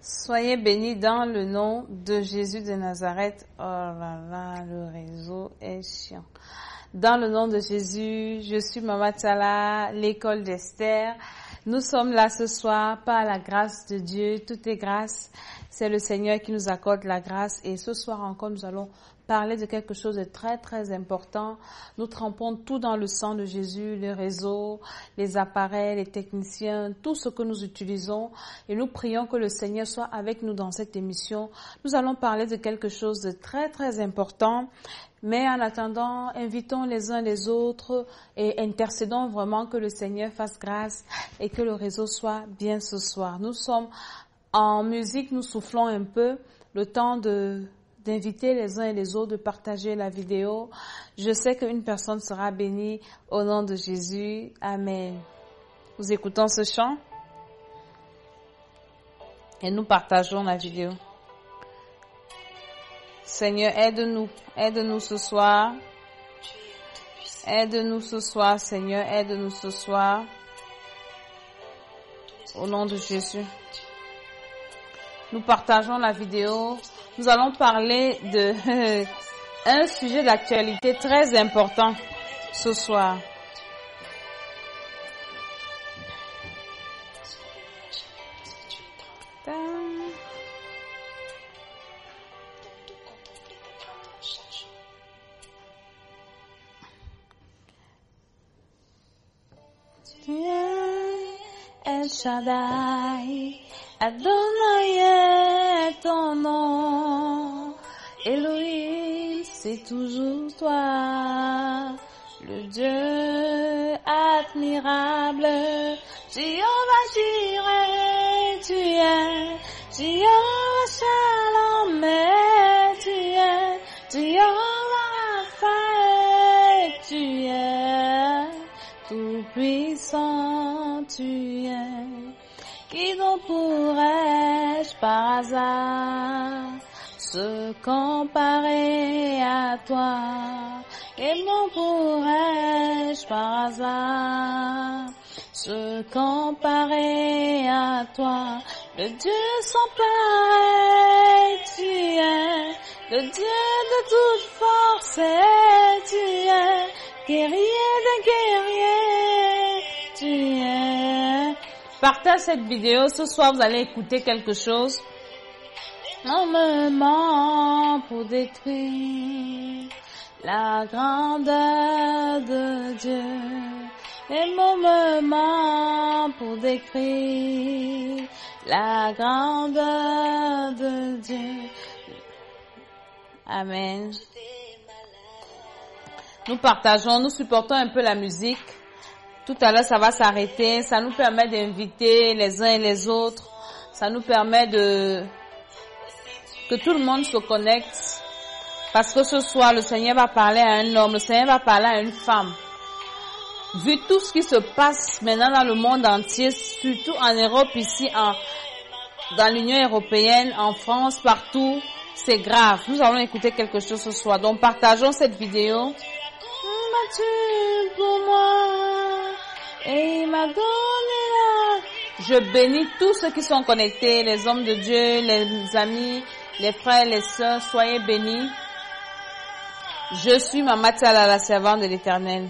Soyez bénis dans le nom de Jésus de Nazareth. Oh là là, le réseau est chiant. Dans le nom de Jésus, je suis Mama Tchala, l'école d'Esther. Nous sommes là ce soir par la grâce de Dieu. Tout est grâce. C'est le Seigneur qui nous accorde la grâce. Et ce soir encore, nous allons parler de quelque chose de très, très important. Nous trempons tout dans le sang de Jésus, les réseaux, les appareils, les techniciens, tout ce que nous utilisons. Et nous prions que le Seigneur soit avec nous dans cette émission. Nous allons parler de quelque chose de très, très important. Mais en attendant, invitons les uns les autres et intercédons vraiment que le Seigneur fasse grâce et que le réseau soit bien ce soir. Nous sommes en musique, nous soufflons un peu, le temps d'inviter les uns et les autres, de partager la vidéo. Je sais qu'une personne sera bénie au nom de Jésus. Amen. Nous écoutons ce chant et nous partageons la vidéo. Seigneur, aide-nous ce soir. Aide-nous ce soir, Seigneur, aide-nous ce soir. Au nom de Jésus. Nous partageons la vidéo. Nous allons parler de un sujet d'actualité très important ce soir. El Shaddai, Adonai est ton nom. Elohim, c'est toujours toi. Le Dieu admirable. Jéhovah Jireh, tu es. Jéhovah Shalom, tu es. Jéhovah Rapha, tu es. Tout puissant, tu es. Qui donc pourrais-je par hasard se comparer à toi? Qui donc pourrais-je par hasard se comparer à toi? Le Dieu sans pareil, tu es. Le Dieu de toute force, tu es. Guerrier de guerriers, tu es. Partagez cette vidéo. Ce soir, vous allez écouter quelque chose. Armement pour détruire la grandeur de Dieu. Et moment pour décrire la grandeur de Dieu. Amen. Nous partageons, nous supportons un peu la musique. Tout à l'heure, ça va s'arrêter. Ça nous permet d'inviter les uns et les autres. Ça nous permet que tout le monde se connecte. Parce que ce soir, le Seigneur va parler à un homme. Le Seigneur va parler à une femme. Vu tout ce qui se passe maintenant dans le monde entier, surtout en Europe, ici, dans l'Union européenne, en France, partout, c'est grave. Nous allons écouter quelque chose ce soir. Donc, partageons cette vidéo. Pour moi et il m'a donné la... Je bénis tous ceux qui sont connectés, les hommes de Dieu, les amis, les frères, les sœurs, soyez bénis. Je suis Mama Tchala, la servante de l'Éternel.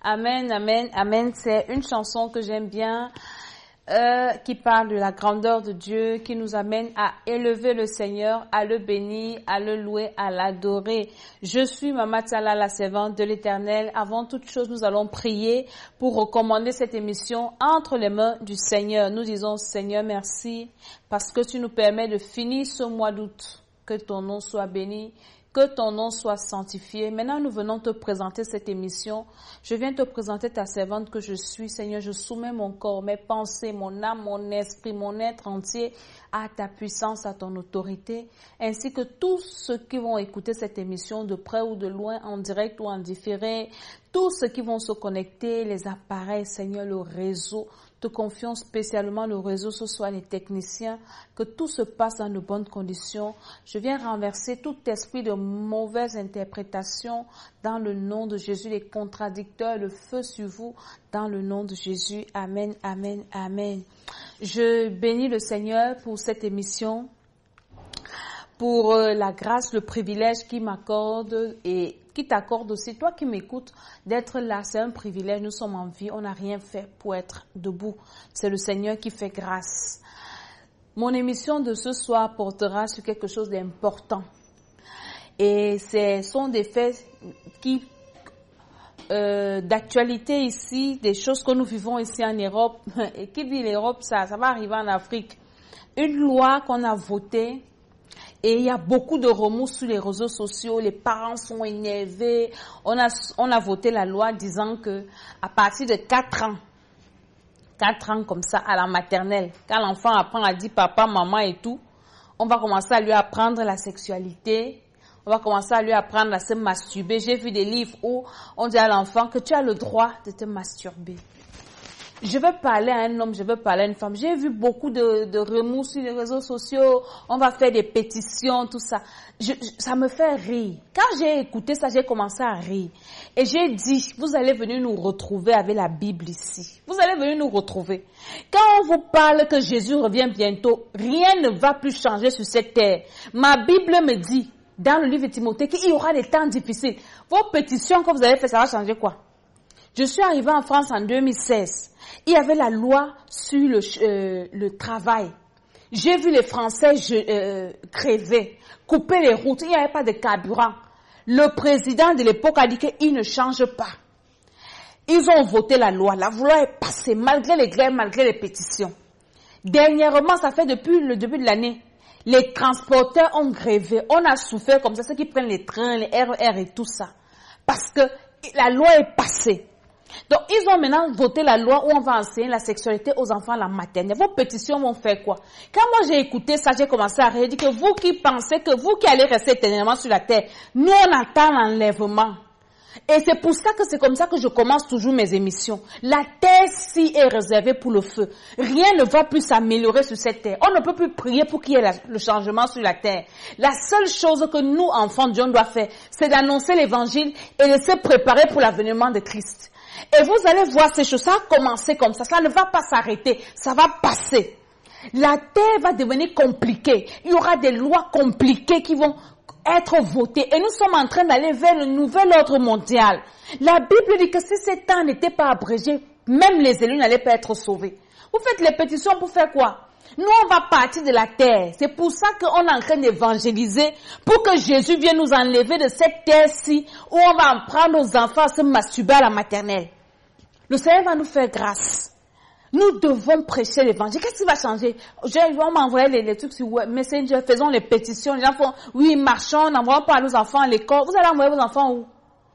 Amen, amen, amen. C'est une chanson que j'aime bien, qui parle de la grandeur de Dieu, qui nous amène à élever le Seigneur, à le bénir, à le louer, à l'adorer. Je suis Mama Tsala, la servante de l'Éternel. Avant toute chose, nous allons prier pour recommander cette émission entre les mains du Seigneur. Nous disons, Seigneur, merci, parce que tu nous permets de finir ce mois d'août. Que ton nom soit béni. Que ton nom soit sanctifié. Maintenant, nous venons te présenter cette émission. Je viens te présenter ta servante que je suis. Seigneur, je soumets mon corps, mes pensées, mon âme, mon esprit, mon être entier à ta puissance, à ton autorité, ainsi que tous ceux qui vont écouter cette émission de près ou de loin, en direct ou en différé, tous ceux qui vont se connecter, les appareils, Seigneur, le réseau. Te confions spécialement le réseau, ce soit les techniciens, que tout se passe dans de bonnes conditions. Je viens renverser tout esprit de mauvaise interprétation dans le nom de Jésus, les contradicteurs, le feu sur vous, dans le nom de Jésus. Amen, amen, amen. Je bénis le Seigneur pour cette émission, pour la grâce, le privilège qu'il m'accorde et qui t'accorde aussi, toi qui m'écoutes, d'être là. C'est un privilège, nous sommes en vie, on n'a rien fait pour être debout. C'est le Seigneur qui fait grâce. Mon émission de ce soir portera sur quelque chose d'important. Et ce sont des faits d'actualité ici, des choses que nous vivons ici en Europe. Et qui dit l'Europe, ça va arriver en Afrique. Une loi qu'on a votée. Et il y a beaucoup de remous sur les réseaux sociaux, les parents sont énervés. On a voté la loi disant que à partir de 4 ans comme ça, à la maternelle, quand l'enfant apprend à dire papa, maman et tout, on va commencer à lui apprendre la sexualité, on va commencer à lui apprendre à se masturber. J'ai vu des livres où on dit à l'enfant que tu as le droit de te masturber. Je veux parler à un homme, je veux parler à une femme. J'ai vu beaucoup de remous sur les réseaux sociaux. On va faire des pétitions, tout ça. Ça me fait rire. Quand j'ai écouté ça, j'ai commencé à rire. Et j'ai dit, vous allez venir nous retrouver avec la Bible ici. Vous allez venir nous retrouver. Quand on vous parle que Jésus revient bientôt, rien ne va plus changer sur cette terre. Ma Bible me dit, dans le livre de Timothée, qu'il y aura des temps difficiles. Vos pétitions que vous avez faites, ça va changer quoi? Je suis arrivée en France en 2016. Il y avait la loi sur le travail. J'ai vu les Français crever, couper les routes. Il n'y avait pas de carburant. Le président de l'époque a dit qu'il ne change pas. Ils ont voté la loi. La loi est passée malgré les grèves, malgré les pétitions. Dernièrement, ça fait depuis le début de l'année, les transporteurs ont grévé. On a souffert comme ça, ceux qui prennent les trains, les RER et tout ça. Parce que la loi est passée. Donc, ils ont maintenant voté la loi où on va enseigner la sexualité aux enfants à la maternelle. Vos pétitions vont faire quoi? Quand moi j'ai écouté ça, j'ai commencé à rire. Que vous qui pensez que vous qui allez rester éternellement sur la terre, nous on attend l'enlèvement. Et c'est pour ça que c'est comme ça que je commence toujours mes émissions. La terre-ci est réservée pour le feu. Rien ne va plus s'améliorer sur cette terre. On ne peut plus prier pour qu'il y ait le changement sur la terre. La seule chose que nous, enfants de Dieu, on doit faire, c'est d'annoncer l'évangile et de se préparer pour l'avènement de Christ. Et vous allez voir ces choses, ça a commencé comme ça ne va pas s'arrêter, ça va passer. La terre va devenir compliquée, il y aura des lois compliquées qui vont être votées et nous sommes en train d'aller vers le nouvel ordre mondial. La Bible dit que si ces temps n'étaient pas abrégés, même les élus n'allaient pas être sauvés. Vous faites les pétitions pour faire quoi? Nous, on va partir de la terre. C'est pour ça qu'on est en train d'évangéliser, pour que Jésus vienne nous enlever de cette terre-ci, où on va en prendre nos enfants à se masturber à la maternelle. Le Seigneur va nous faire grâce. Nous devons prêcher l'évangile. Qu'est-ce qui va changer? On m'a envoyé les trucs sur Messenger, faisons les pétitions. Les gens font, oui, marchons, n'envoyons pas nos enfants à l'école. Vous allez envoyer vos enfants où?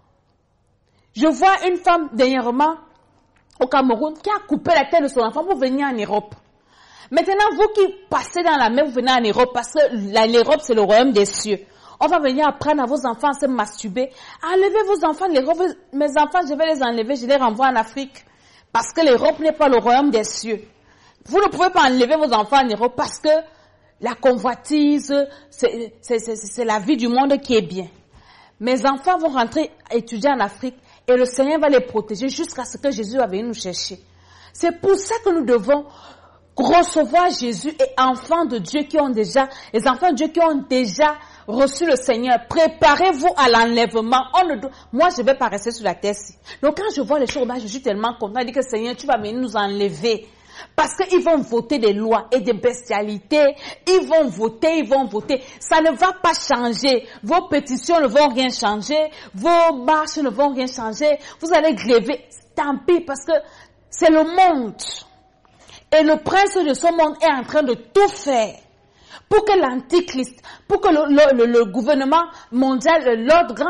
Je vois une femme dernièrement au Cameroun qui a coupé la tête de son enfant pour venir en Europe. Maintenant, vous qui passez dans la mer, vous venez en Europe, parce que l'Europe, c'est le royaume des cieux. On va venir apprendre à vos enfants à se masturber. Enlevez vos enfants de l'Europe. Mes enfants, je vais les enlever, je les renvoie en Afrique. Parce que l'Europe n'est pas le royaume des cieux. Vous ne pouvez pas enlever vos enfants en Europe parce que la convoitise, c'est la vie du monde qui est bien. Mes enfants vont rentrer étudier en Afrique et le Seigneur va les protéger jusqu'à ce que Jésus va venir nous chercher. C'est pour ça que nous devons recevoir Jésus et enfants de Dieu les enfants de Dieu qui ont déjà reçu le Seigneur, préparez-vous à l'enlèvement. Moi, je ne vais pas rester sur la terre. Donc, quand je vois les choses, je suis tellement content. Je dis que Seigneur, tu vas venir nous enlever. Parce qu'ils vont voter des lois et des bestialités. Ils vont voter. Ça ne va pas changer. Vos pétitions ne vont rien changer. Vos marches ne vont rien changer. Vous allez gréver. Tant pis, parce que c'est le monde. Et le prince de ce monde est en train de tout faire pour que l'antichrist, pour que le gouvernement mondial,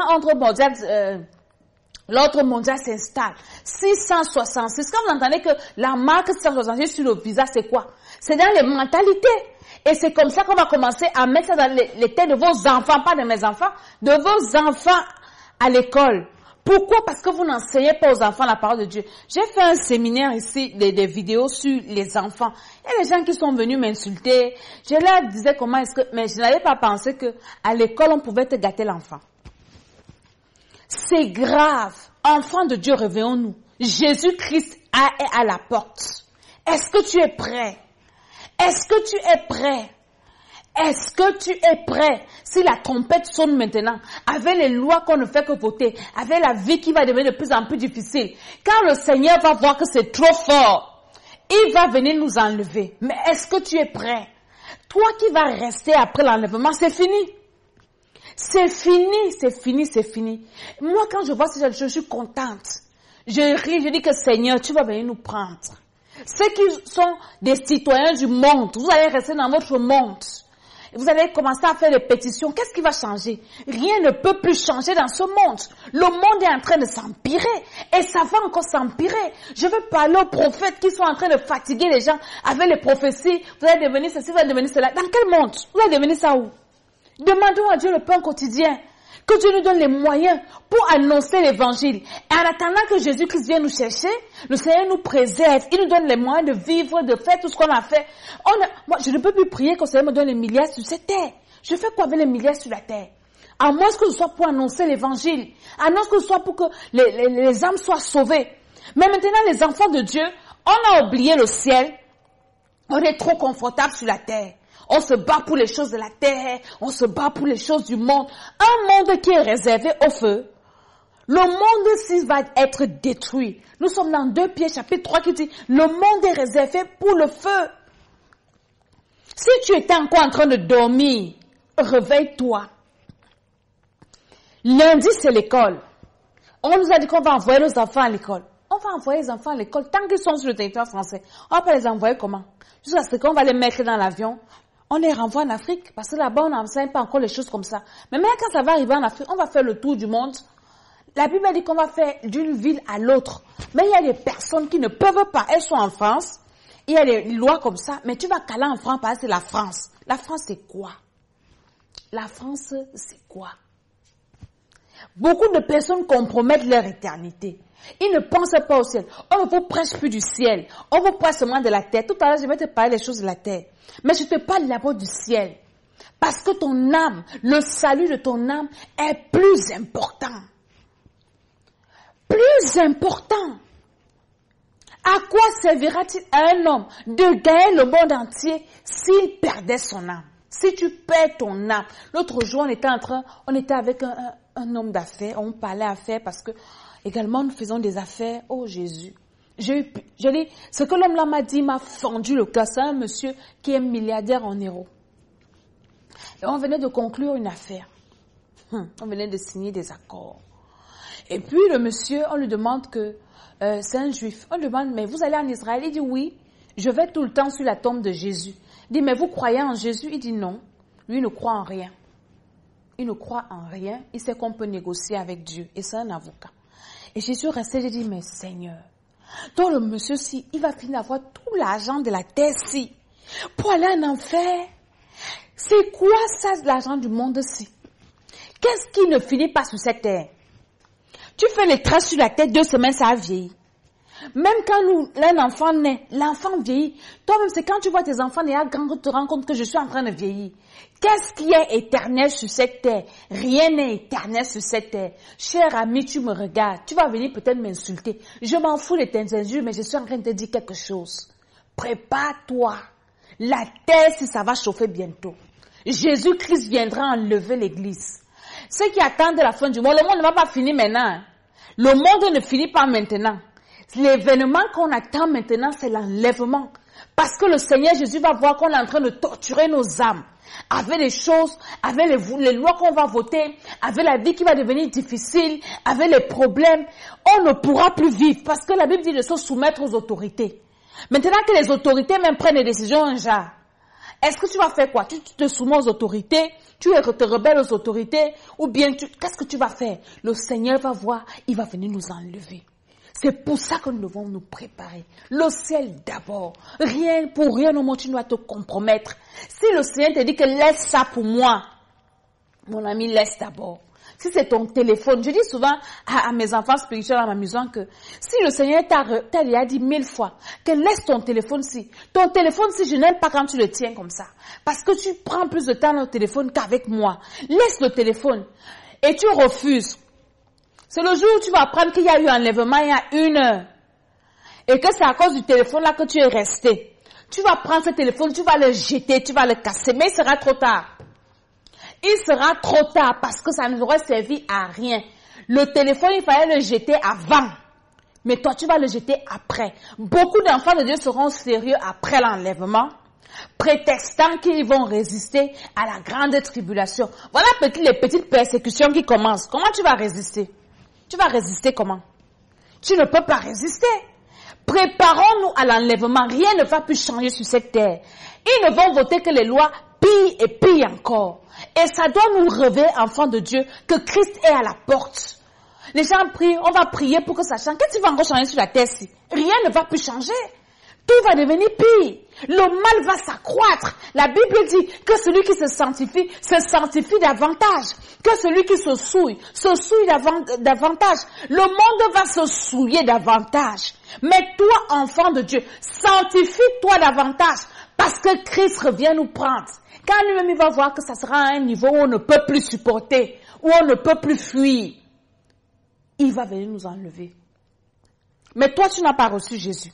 l'ordre mondial s'installe. 666. Quand vous entendez que la marque 666 sur le visage, c'est quoi? C'est dans les mentalités. Et c'est comme ça qu'on va commencer à mettre ça dans les têtes de vos enfants, pas de mes enfants, de vos enfants à l'école. Pourquoi? Parce que vous n'enseignez pas aux enfants la parole de Dieu. J'ai fait un séminaire ici, des vidéos sur les enfants. Il y a des gens qui sont venus m'insulter. Je leur disais mais je n'avais pas pensé que à l'école on pouvait te gâter l'enfant. C'est grave. Enfants de Dieu, réveillons-nous. Jésus-Christ est à la porte. Est-ce que tu es prêt? Est-ce que tu es prêt? Est-ce que tu es prêt? Si la trompette sonne maintenant, avec les lois qu'on ne fait que voter, avec la vie qui va devenir de plus en plus difficile, quand le Seigneur va voir que c'est trop fort, il va venir nous enlever. Mais est-ce que tu es prêt? Toi qui vas rester après l'enlèvement, c'est fini. C'est fini. Moi, quand je vois ces gens, je suis contente. Je ris, je dis que Seigneur, tu vas venir nous prendre. Ceux qui sont des citoyens du monde, vous allez rester dans votre monde. Vous allez commencer à faire des pétitions. Qu'est-ce qui va changer? Rien ne peut plus changer dans ce monde. Le monde est en train de s'empirer. Et ça va encore s'empirer. Je veux parler aux prophètes qui sont en train de fatiguer les gens avec les prophéties. Vous allez devenir ceci, vous allez devenir cela. Dans quel monde? Vous allez devenir ça où? Demandons à Dieu le pain quotidien. Que Dieu nous donne les moyens pour annoncer l'évangile. Et en attendant que Jésus-Christ vienne nous chercher, le Seigneur nous préserve. Il nous donne les moyens de vivre, de faire tout ce qu'on a fait. Moi, je ne peux plus prier que le Seigneur me donne les milliards sur cette terre. Je fais quoi avec les milliards sur la terre? À moins que ce soit pour annoncer l'évangile. À moins que ce soit pour que les âmes soient sauvées. Mais maintenant, les enfants de Dieu, on a oublié le ciel. On est trop confortable sur la terre. On se bat pour les choses de la terre, on se bat pour les choses du monde. Un monde qui est réservé au feu. Le monde-ci va être détruit. Nous sommes dans 2 Pierre chapitre 3 qui dit, le monde est réservé pour le feu. Si tu étais encore en train de dormir, réveille-toi. Lundi, c'est l'école. On nous a dit qu'on va envoyer nos enfants à l'école. On va envoyer les enfants à l'école tant qu'ils sont sur le territoire français. On va pas les envoyer comment? Jusqu'à ce qu'on va les mettre dans l'avion. On les renvoie en Afrique, parce que là-bas, on n'enseigne pas encore les choses comme ça. Mais même quand ça va arriver en Afrique, on va faire le tour du monde. La Bible dit qu'on va faire d'une ville à l'autre. Mais il y a des personnes qui ne peuvent pas. Elles sont en France. Il y a des lois comme ça. Mais tu vas caler en France parce que c'est la France. La France, c'est quoi? La France, c'est quoi? Beaucoup de personnes compromettent leur éternité. Ils ne pensent pas au ciel. On ne vous prêche plus du ciel. On vous prêche seulement de la terre. Tout à l'heure, je vais te parler des choses de la terre. Mais je te parle d'abord du ciel. Parce que ton âme, le salut de ton âme est plus important. Plus important. À quoi servira-t-il à un homme de gagner le monde entier s'il perdait son âme? Si tu perds ton âme. L'autre jour, on était avec un homme d'affaires. On parlait affaires parce que également, nous faisons des affaires. Oh Jésus. Je dis, ce que l'homme là m'a dit m'a fendu le cœur. C'est un monsieur qui est milliardaire en euros. Et on venait de conclure une affaire. On venait de signer des accords. Et puis le monsieur, on lui demande que c'est un juif. On lui demande, mais vous allez en Israël? Il dit oui, je vais tout le temps sur la tombe de Jésus. Il dit, mais vous croyez en Jésus? Il dit non. Lui, il ne croit en rien. Il ne croit en rien. Il sait qu'on peut négocier avec Dieu. Et c'est un avocat. Et Jésus restait, j'ai dit, mais Seigneur, donc le monsieur-ci, il va finir d'avoir tout l'argent de la terre-ci pour aller en enfer. C'est quoi ça, l'argent du monde-ci? Qu'est-ce qui ne finit pas sur cette terre? Tu fais les traces sur la terre, 2 semaines, ça a vieilli. Même quand un enfant naît, l'enfant vieillit. Toi-même, c'est quand tu vois tes enfants naître grand que tu te rends compte que je suis en train de vieillir. Qu'est-ce qui est éternel sur cette terre? Rien n'est éternel sur cette terre. Cher ami, tu me regardes. Tu vas venir peut-être m'insulter. Je m'en fous de tes injures, mais je suis en train de te dire quelque chose. prépare-toi. La terre, si ça va chauffer bientôt. Jésus-Christ viendra enlever l'église. Ceux qui attendent la fin du monde, le monde ne va pas finir maintenant. Le monde ne finit pas maintenant. L'événement qu'on attend maintenant, c'est l'enlèvement. Parce que le Seigneur Jésus va voir qu'on est en train de torturer nos âmes. Avec les choses, avec les lois qu'on va voter, avec la vie qui va devenir difficile, avec les problèmes, on ne pourra plus vivre. Parce que la Bible dit de se soumettre aux autorités. Maintenant que les autorités même prennent des décisions, genre, est-ce que tu vas faire quoi? Tu te soumets aux autorités, tu te rebelles aux autorités, ou bien qu'est-ce que tu vas faire? Le Seigneur va voir, il va venir nous enlever. C'est pour ça que nous devons nous préparer. Le ciel d'abord. Pour rien au monde, tu dois te compromettre. Si le Seigneur te dit que laisse ça pour moi, mon ami, laisse d'abord. Si c'est ton téléphone, je dis souvent à mes enfants spirituels en m'amusant que si le Seigneur t'a dit 1000 fois que laisse ton téléphone-ci. Ton téléphone-ci, je n'aime pas quand tu le tiens comme ça. Parce que tu prends plus de temps dans le téléphone qu'avec moi. Laisse le téléphone. Et tu refuses. C'est le jour où tu vas apprendre qu'il y a eu enlèvement il y a 1 heure. Et que c'est à cause du téléphone là que tu es resté. Tu vas prendre ce téléphone, tu vas le jeter, tu vas le casser. Mais il sera trop tard. Il sera trop tard parce que ça ne aurait servi à rien. Le téléphone, il fallait le jeter avant. Mais toi, tu vas le jeter après. Beaucoup d'enfants de Dieu seront sérieux après l'enlèvement, prétextant qu'ils vont résister à la grande tribulation. Voilà les petites persécutions qui commencent. Comment tu vas résister? Tu vas résister comment? Tu ne peux pas résister. Préparons-nous à l'enlèvement. Rien ne va plus changer sur cette terre. Ils ne vont voter que les lois pire et pire encore. Et ça doit nous réveiller, enfants de Dieu, que Christ est à la porte. Les gens prient, on va prier pour que ça change. Qu'est-ce qui va encore changer sur la terre-ci? Rien ne va plus changer. Tout va devenir pire. Le mal va s'accroître. La Bible dit que celui qui se sanctifie davantage. Que celui qui se souille davantage. Le monde va se souiller davantage. Mais toi, enfant de Dieu, sanctifie-toi davantage. Parce que Christ revient nous prendre. Quand lui-même il va voir que ça sera à un niveau où on ne peut plus supporter, où on ne peut plus fuir, il va venir nous enlever. Mais toi, tu n'as pas reçu Jésus.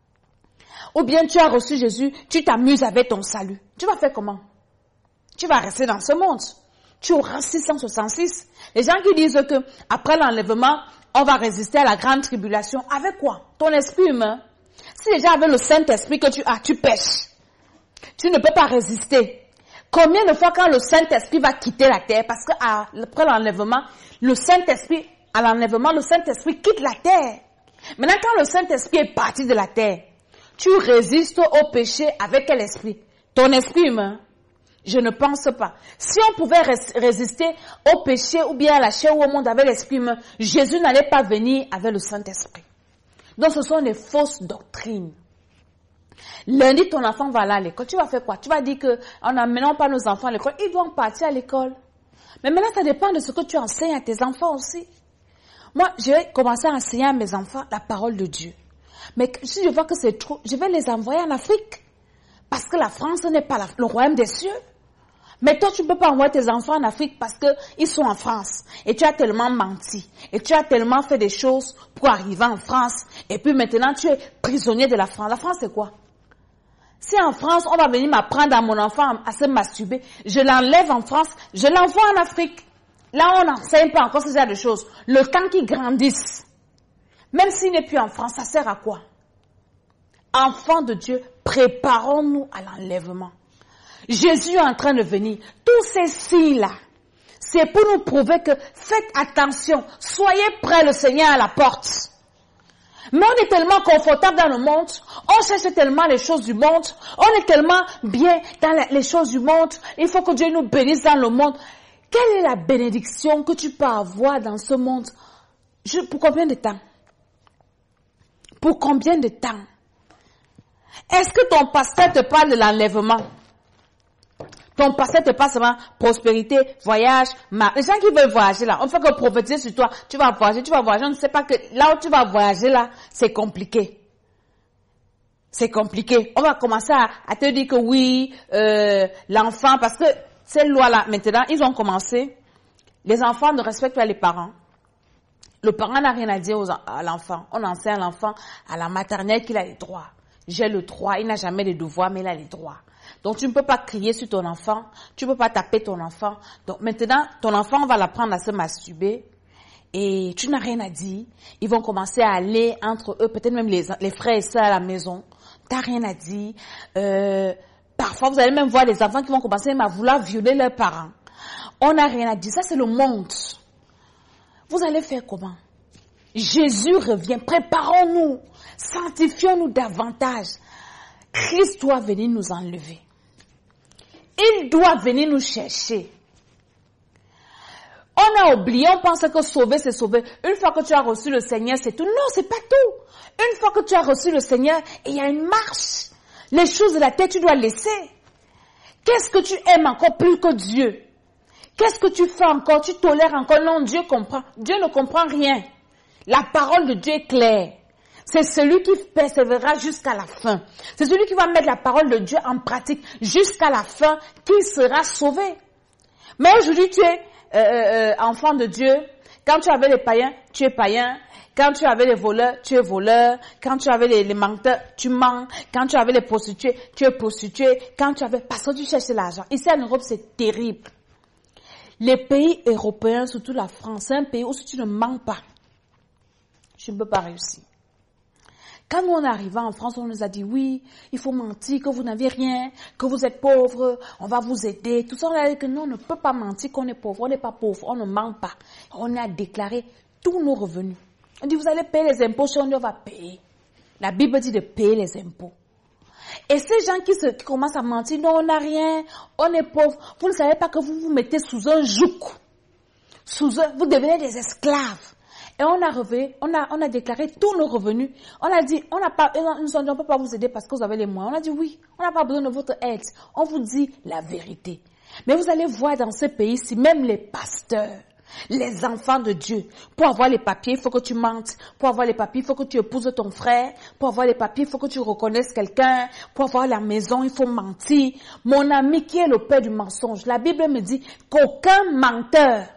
Ou bien tu as reçu Jésus, tu t'amuses avec ton salut. Tu vas faire comment? Tu vas rester dans ce monde. Tu auras 666. Les gens qui disent que après l'enlèvement, on va résister à la grande tribulation. Avec quoi? Ton esprit humain. Si déjà avec le Saint-Esprit que tu as, tu pêches. Tu ne peux pas résister. Combien de fois quand le Saint-Esprit va quitter la terre, parce que après l'enlèvement, le Saint-Esprit quitte la terre. Maintenant, quand le Saint-Esprit est parti de la terre, tu résistes au péché avec quel esprit? Ton esprit humain? Je ne pense pas. Si on pouvait résister au péché ou bien à la chair ou au monde avec l'esprit humain, Jésus n'allait pas venir avec le Saint-Esprit. Donc ce sont des fausses doctrines. Lundi, ton enfant va aller à l'école. Tu vas faire quoi? Tu vas dire que on n'amenons pas nos enfants à l'école. Ils vont partir à l'école. Mais maintenant, ça dépend de ce que tu enseignes à tes enfants aussi. Moi, je vais commencer à enseigner à mes enfants la parole de Dieu. Mais si je vois que c'est trop, je vais les envoyer en Afrique. Parce que la France n'est pas le royaume des cieux. Mais toi, tu ne peux pas envoyer tes enfants en Afrique parce qu'ils sont en France. Et tu as tellement menti. Et tu as tellement fait des choses pour arriver en France. Et puis maintenant, tu es prisonnier de la France. La France, c'est quoi? Si en France, on va venir m'apprendre à mon enfant à se masturber, je l'enlève en France, je l'envoie en Afrique. Là, on n'enseigne pas encore ce genre de choses. Le temps qu'il grandisse, même s'il n'est plus en France, ça sert à quoi? Enfants de Dieu, préparons-nous à l'enlèvement. Jésus est en train de venir. Tous ces signes-là, c'est pour nous prouver que faites attention, soyez prêts, le Seigneur est à la porte. Mais on est tellement confortable dans le monde, on cherche tellement les choses du monde, on est tellement bien dans les choses du monde, il faut que Dieu nous bénisse dans le monde. Quelle est la bénédiction que tu peux avoir dans ce monde? Pour combien de temps? Pour combien de temps? Est-ce que ton pasteur te parle de l'enlèvement? Ton pasteur te parle seulement prospérité, voyage, les gens qui veulent voyager là, on fait que prophétiser sur toi, tu vas voyager, on ne sait pas que là où tu vas voyager là, c'est compliqué. C'est compliqué. On va commencer à te dire que oui, l'enfant, parce que ces lois-là, maintenant, ils ont commencé, les enfants ne respectent pas les parents. Le parent n'a rien à dire à l'enfant. On enseigne à l'enfant à la maternelle qu'il a les droits. j'ai le droit, il n'a jamais de devoir, mais il a les droits. Donc, tu ne peux pas crier sur ton enfant, tu ne peux pas taper ton enfant. Donc, maintenant, ton enfant va l'apprendre à se masturber et tu n'as rien à dire. Ils vont commencer à aller entre eux, peut-être même les frères et sœurs à la maison. Tu n'as rien à dire. Parfois, vous allez même voir des enfants qui vont commencer même à vouloir violer leurs parents. On n'a rien à dire. Ça, c'est le monde. Vous allez faire comment? Jésus revient. Préparons-nous. Sanctifions-nous davantage. Christ doit venir nous enlever. Il doit venir nous chercher. On a oublié, on pense que sauver, c'est sauver. Une fois que tu as reçu le Seigneur, c'est tout. Non, c'est pas tout. Une fois que tu as reçu le Seigneur, il y a une marche. Les choses de la terre, tu dois laisser. Qu'est-ce que tu aimes encore plus que Dieu? Qu'est-ce que tu fais encore? Tu tolères encore? Non, Dieu comprend. Dieu ne comprend rien. La parole de Dieu est claire. C'est celui qui persévérera jusqu'à la fin. C'est celui qui va mettre la parole de Dieu en pratique jusqu'à la fin qui sera sauvé. Mais aujourd'hui, tu es enfant de Dieu. Quand tu avais les païens, tu es païen. Quand tu avais les voleurs, tu es voleur. Quand tu avais les menteurs, tu mens. Quand tu avais les prostituées, tu es prostituée. Quand tu avais... Parce que tu cherches l'argent. Ici en Europe, c'est terrible. Les pays européens, surtout la France, c'est un pays où si tu ne mens pas, tu ne peux pas réussir. Quand nous on est arrivé en France, on nous a dit oui, il faut mentir, que vous n'avez rien, que vous êtes pauvre, on va vous aider. Tout ça, on a dit que non, on ne peut pas mentir qu'on est pauvre. On n'est pas pauvre, on ne ment pas. On a déclaré tous nos revenus. On dit vous allez payer les impôts, si on dit on va payer. La Bible dit de payer les impôts. Et ces gens qui commencent à mentir, non, on n'a rien, on est pauvre. Vous ne savez pas que vous vous mettez sous un joug. Vous devenez des esclaves. Et on a déclaré tous nos revenus. On a dit, on ne peut pas vous aider parce que vous avez les moyens. On a dit oui, on n'a pas besoin de votre aide. On vous dit la vérité. Mais vous allez voir dans ce pays-ci, même les pasteurs, les enfants de Dieu, pour avoir les papiers, il faut que tu mentes. Pour avoir les papiers, il faut que tu épouses ton frère. Pour avoir les papiers, il faut que tu reconnaisses quelqu'un. Pour avoir la maison, il faut mentir. Mon ami qui est le père du mensonge, la Bible me dit qu'aucun menteur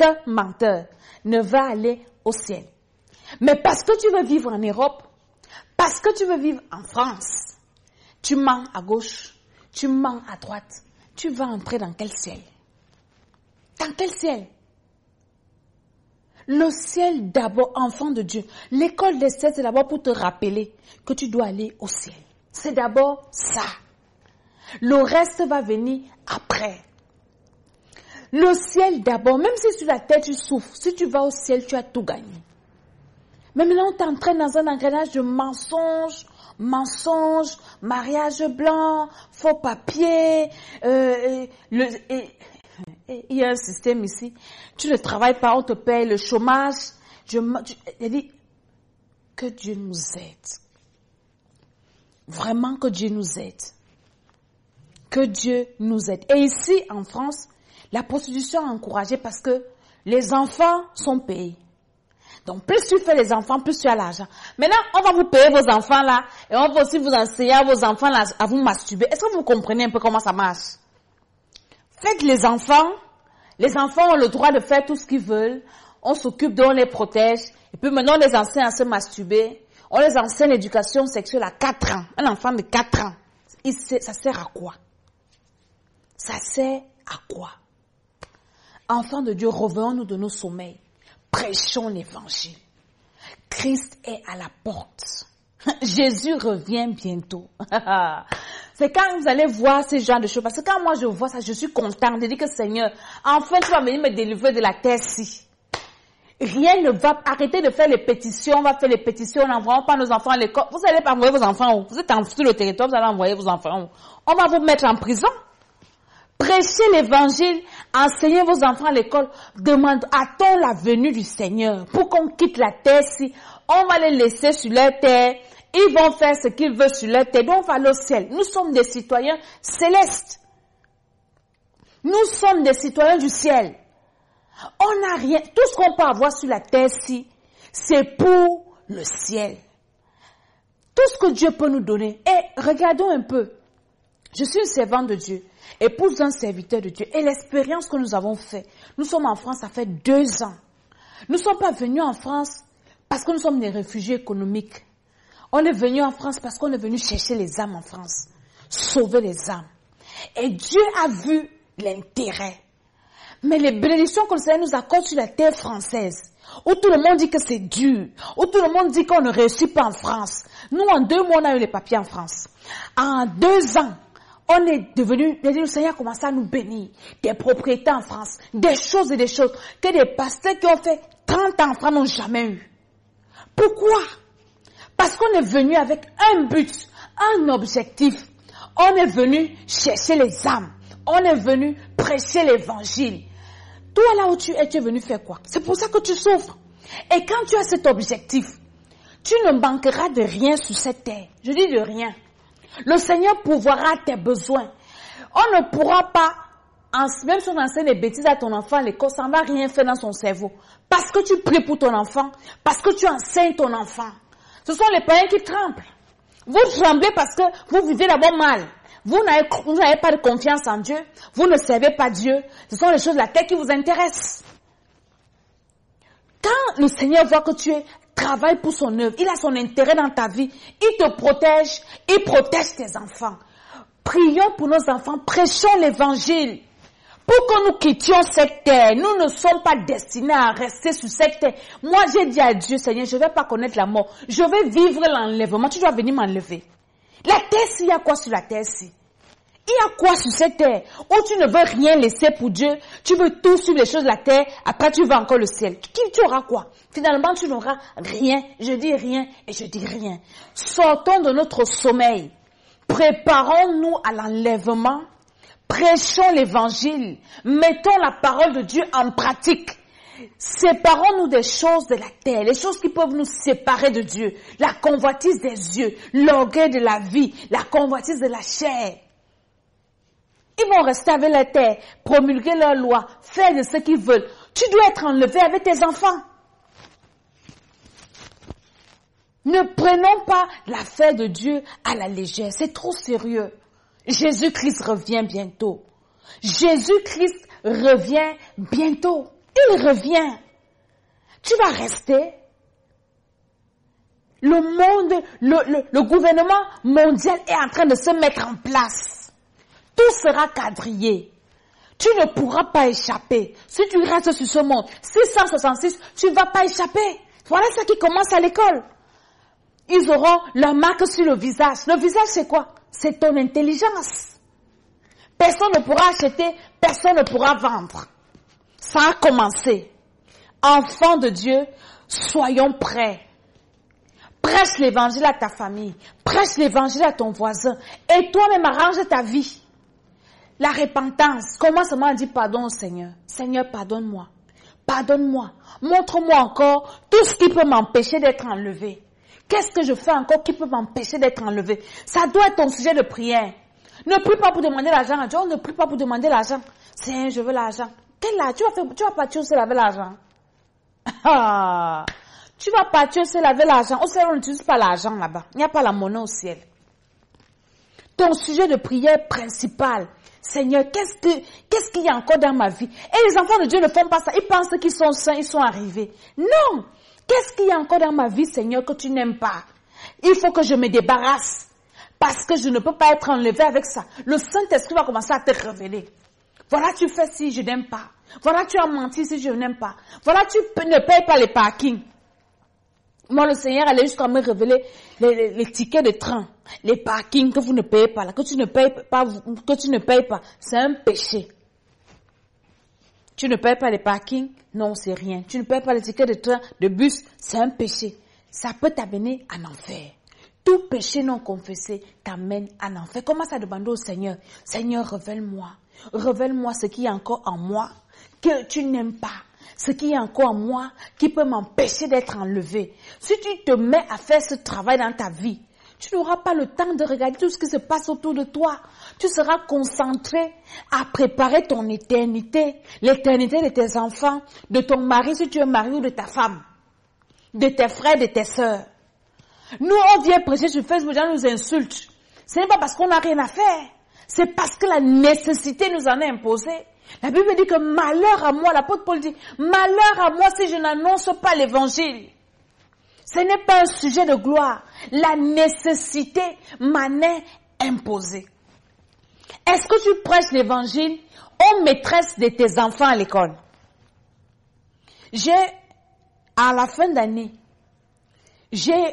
ne va aller au ciel. Mais parce que tu veux vivre en Europe, parce que tu veux vivre en France, tu mens à gauche, tu mens à droite, tu vas entrer dans quel ciel? Dans quel ciel? Le ciel d'abord, enfant de Dieu. L'école des cieux, c'est d'abord pour te rappeler que tu dois aller au ciel. C'est d'abord ça. Le reste va venir après. Le ciel d'abord, même si sur la terre tu souffres, si tu vas au ciel, tu as tout gagné. Mais maintenant, on t'entraîne dans un engrenage de mensonges, mariage blanc, faux papiers, il y a un système ici. Tu ne travailles pas, on te paye le chômage. Il dit que Dieu nous aide. Vraiment que Dieu nous aide. Que Dieu nous aide. Et ici, en France, la prostitution est encouragée parce que les enfants sont payés. Donc, plus tu fais les enfants, plus tu as l'argent. Maintenant, on va vous payer vos enfants là, et on va aussi vous enseigner à vos enfants là, à vous masturber. Est-ce que vous comprenez un peu comment ça marche? Faites les enfants ont le droit de faire tout ce qu'ils veulent. On s'occupe d'eux, on les protège. Et puis maintenant, on les enseigne à se masturber. On les enseigne l'éducation sexuelle à 4 ans. Un enfant de 4 ans. Ça sert à quoi? Ça sert à quoi? Enfants de Dieu, revenons-nous de nos sommeils. Prêchons l'évangile. Christ est à la porte. Jésus revient bientôt. C'est quand vous allez voir ce genre de choses. Parce que quand moi je vois ça, je suis contente de dire que Seigneur, enfin tu vas venir me délivrer de la terre-ci. Rien ne va arrêter de faire les pétitions. On va faire les pétitions, on n'envoie pas nos enfants à l'école. Vous allez pas envoyer vos enfants où? Vous êtes sur le territoire, vous allez envoyer vos enfants où? On va vous mettre en prison. Prêchez l'évangile, enseignez vos enfants à l'école. A-t-on la venue du Seigneur pour qu'on quitte la terre-ci? On va les laisser sur leur terre. Ils vont faire ce qu'ils veulent sur leur terre. Donc on va aller au ciel. Nous sommes des citoyens célestes. Nous sommes des citoyens du ciel. On n'a rien. Tout ce qu'on peut avoir sur la terre-ci, c'est pour le ciel. Tout ce que Dieu peut nous donner. Et regardons un peu. Je suis une servante de Dieu, épouse d'un serviteur de Dieu. Et l'expérience que nous avons faite, nous sommes en France, ça fait 2 ans. Nous ne sommes pas venus en France parce que nous sommes des réfugiés économiques. On est venu en France parce qu'on est venu chercher les âmes en France. Sauver les âmes. Et Dieu a vu l'intérêt. Mais les bénédictions que le Seigneur nous accorde sur la terre française, où tout le monde dit que c'est dur, où tout le monde dit qu'on ne réussit pas en France. Nous, en 2 mois, on a eu les papiers en France. En 2 ans, on est devenu, le Seigneur a commencé à nous bénir. Des propriétés en France, des choses que des pasteurs qui ont fait 30 ans en France n'ont jamais eu. Pourquoi? Parce qu'on est venu avec un but, un objectif. On est venu chercher les âmes. On est venu prêcher l'évangile. Toi, là où tu es venu faire quoi? C'est pour ça que tu souffres. Et quand tu as cet objectif, tu ne manqueras de rien sur cette terre. Je dis de rien. Le Seigneur pourvoira tes besoins. On ne pourra pas, même si on enseigne des bêtises à ton enfant à l'école, ça ne va rien faire dans son cerveau. Parce que tu pries pour ton enfant, parce que tu enseignes ton enfant. Ce sont les païens qui tremblent. Vous tremblez parce que vous vivez d'abord mal. Vous n'avez pas de confiance en Dieu. Vous ne servez pas Dieu. Ce sont les choses de la terre qui vous intéressent. Quand le Seigneur voit que tu travailles pour son œuvre, il a son intérêt dans ta vie, il te protège, il protège tes enfants. Prions pour nos enfants, prêchons l'évangile. Pour que nous quittions cette terre, nous ne sommes pas destinés à rester sur cette terre. Moi, j'ai dit à Dieu, Seigneur, je ne vais pas connaître la mort. Je vais vivre l'enlèvement. Tu dois venir m'enlever. La terre, il y a quoi sur la terre-ci? Il y a quoi sur cette terre où tu ne veux rien laisser pour Dieu? Tu veux tout sur les choses de la terre, après tu veux encore le ciel. Tu auras quoi? Finalement, tu n'auras rien. Je dis rien et je dis rien. Sortons de notre sommeil. Préparons-nous à l'enlèvement. Prêchons l'évangile. Mettons la parole de Dieu en pratique. Séparons-nous des choses de la terre, les choses qui peuvent nous séparer de Dieu. La convoitise des yeux, l'orgueil de la vie, la convoitise de la chair. Ils vont rester avec la terre, promulguer leurs lois, faire de ce qu'ils veulent. Tu dois être enlevé avec tes enfants. Ne prenons pas l'affaire de Dieu à la légère, c'est trop sérieux. Jésus-Christ revient bientôt. Jésus-Christ revient bientôt. Il revient. Tu vas rester. Le gouvernement mondial est en train de se mettre en place. Tout sera quadrillé. Tu ne pourras pas échapper. Si tu restes sur ce monde, 666, tu ne vas pas échapper. Voilà ça qui commence à l'école. Ils auront leur marque sur le visage. Le visage, c'est quoi? C'est ton intelligence. Personne ne pourra acheter, personne ne pourra vendre. Ça a commencé. Enfants de Dieu, soyons prêts. Prêche l'évangile à ta famille. Prêche l'évangile à ton voisin. Et toi-même, arrange ta vie. La repentance. Commence seulement à dire pardon au Seigneur. Seigneur, pardonne-moi. Pardonne-moi. Montre-moi encore tout ce qui peut m'empêcher d'être enlevé. Qu'est-ce que je fais encore qui peut m'empêcher d'être enlevé? Ça doit être ton sujet de prière. Ne prie pas pour demander l'argent à Dieu. Ne prie pas pour demander l'argent. Seigneur, je veux l'argent. Quel là? Tu vas partir se laver l'argent. Ah, tu vas partir se laver l'argent. Au ciel, on n'utilise pas l'argent là-bas. Il n'y a pas la monnaie au ciel. Ton sujet de prière principal. Seigneur, qu'est-ce qu'il y a encore dans ma vie? Et les enfants de Dieu ne font pas ça. Ils pensent qu'ils sont saints, ils sont arrivés. Non! Qu'est-ce qu'il y a encore dans ma vie, Seigneur, que tu n'aimes pas? Il faut que je me débarrasse. Parce que je ne peux pas être enlevé avec ça. Le Saint-Esprit va commencer à te révéler. Voilà, tu fais si je n'aime pas. Voilà, tu as menti si je n'aime pas. Voilà, tu ne payes pas les parkings. Moi, le Seigneur allait jusqu'à me révéler les tickets de train, les parkings que vous ne payez pas, là, que tu ne payes pas. C'est un péché. Tu ne payes pas les parkings? Non, c'est rien. Tu ne payes pas les tickets de train, de bus? C'est un péché. Ça peut t'amener en enfer. Tout péché non confessé t'amène en enfer. Commence à demander au Seigneur. Seigneur, révèle-moi. Révèle-moi ce qui est encore en moi que tu n'aimes pas. Ce qui est encore en moi qui peut m'empêcher d'être enlevé. Si tu te mets à faire ce travail dans ta vie, tu n'auras pas le temps de regarder tout ce qui se passe autour de toi. Tu seras concentré à préparer ton éternité, l'éternité de tes enfants, de ton mari si tu es marié ou de ta femme, de tes frères, de tes sœurs. Nous, on vient prêcher sur Facebook, les gens nous insultent. Ce n'est pas parce qu'on n'a rien à faire. C'est parce que la nécessité nous en a imposé. La Bible dit que malheur à moi, l'apôtre Paul dit, malheur à moi si je n'annonce pas l'évangile. Ce n'est pas un sujet de gloire. La nécessité m'en est imposée. Est-ce que tu prêches l'évangile aux maîtresses de tes enfants à l'école? À la fin d'année, j'ai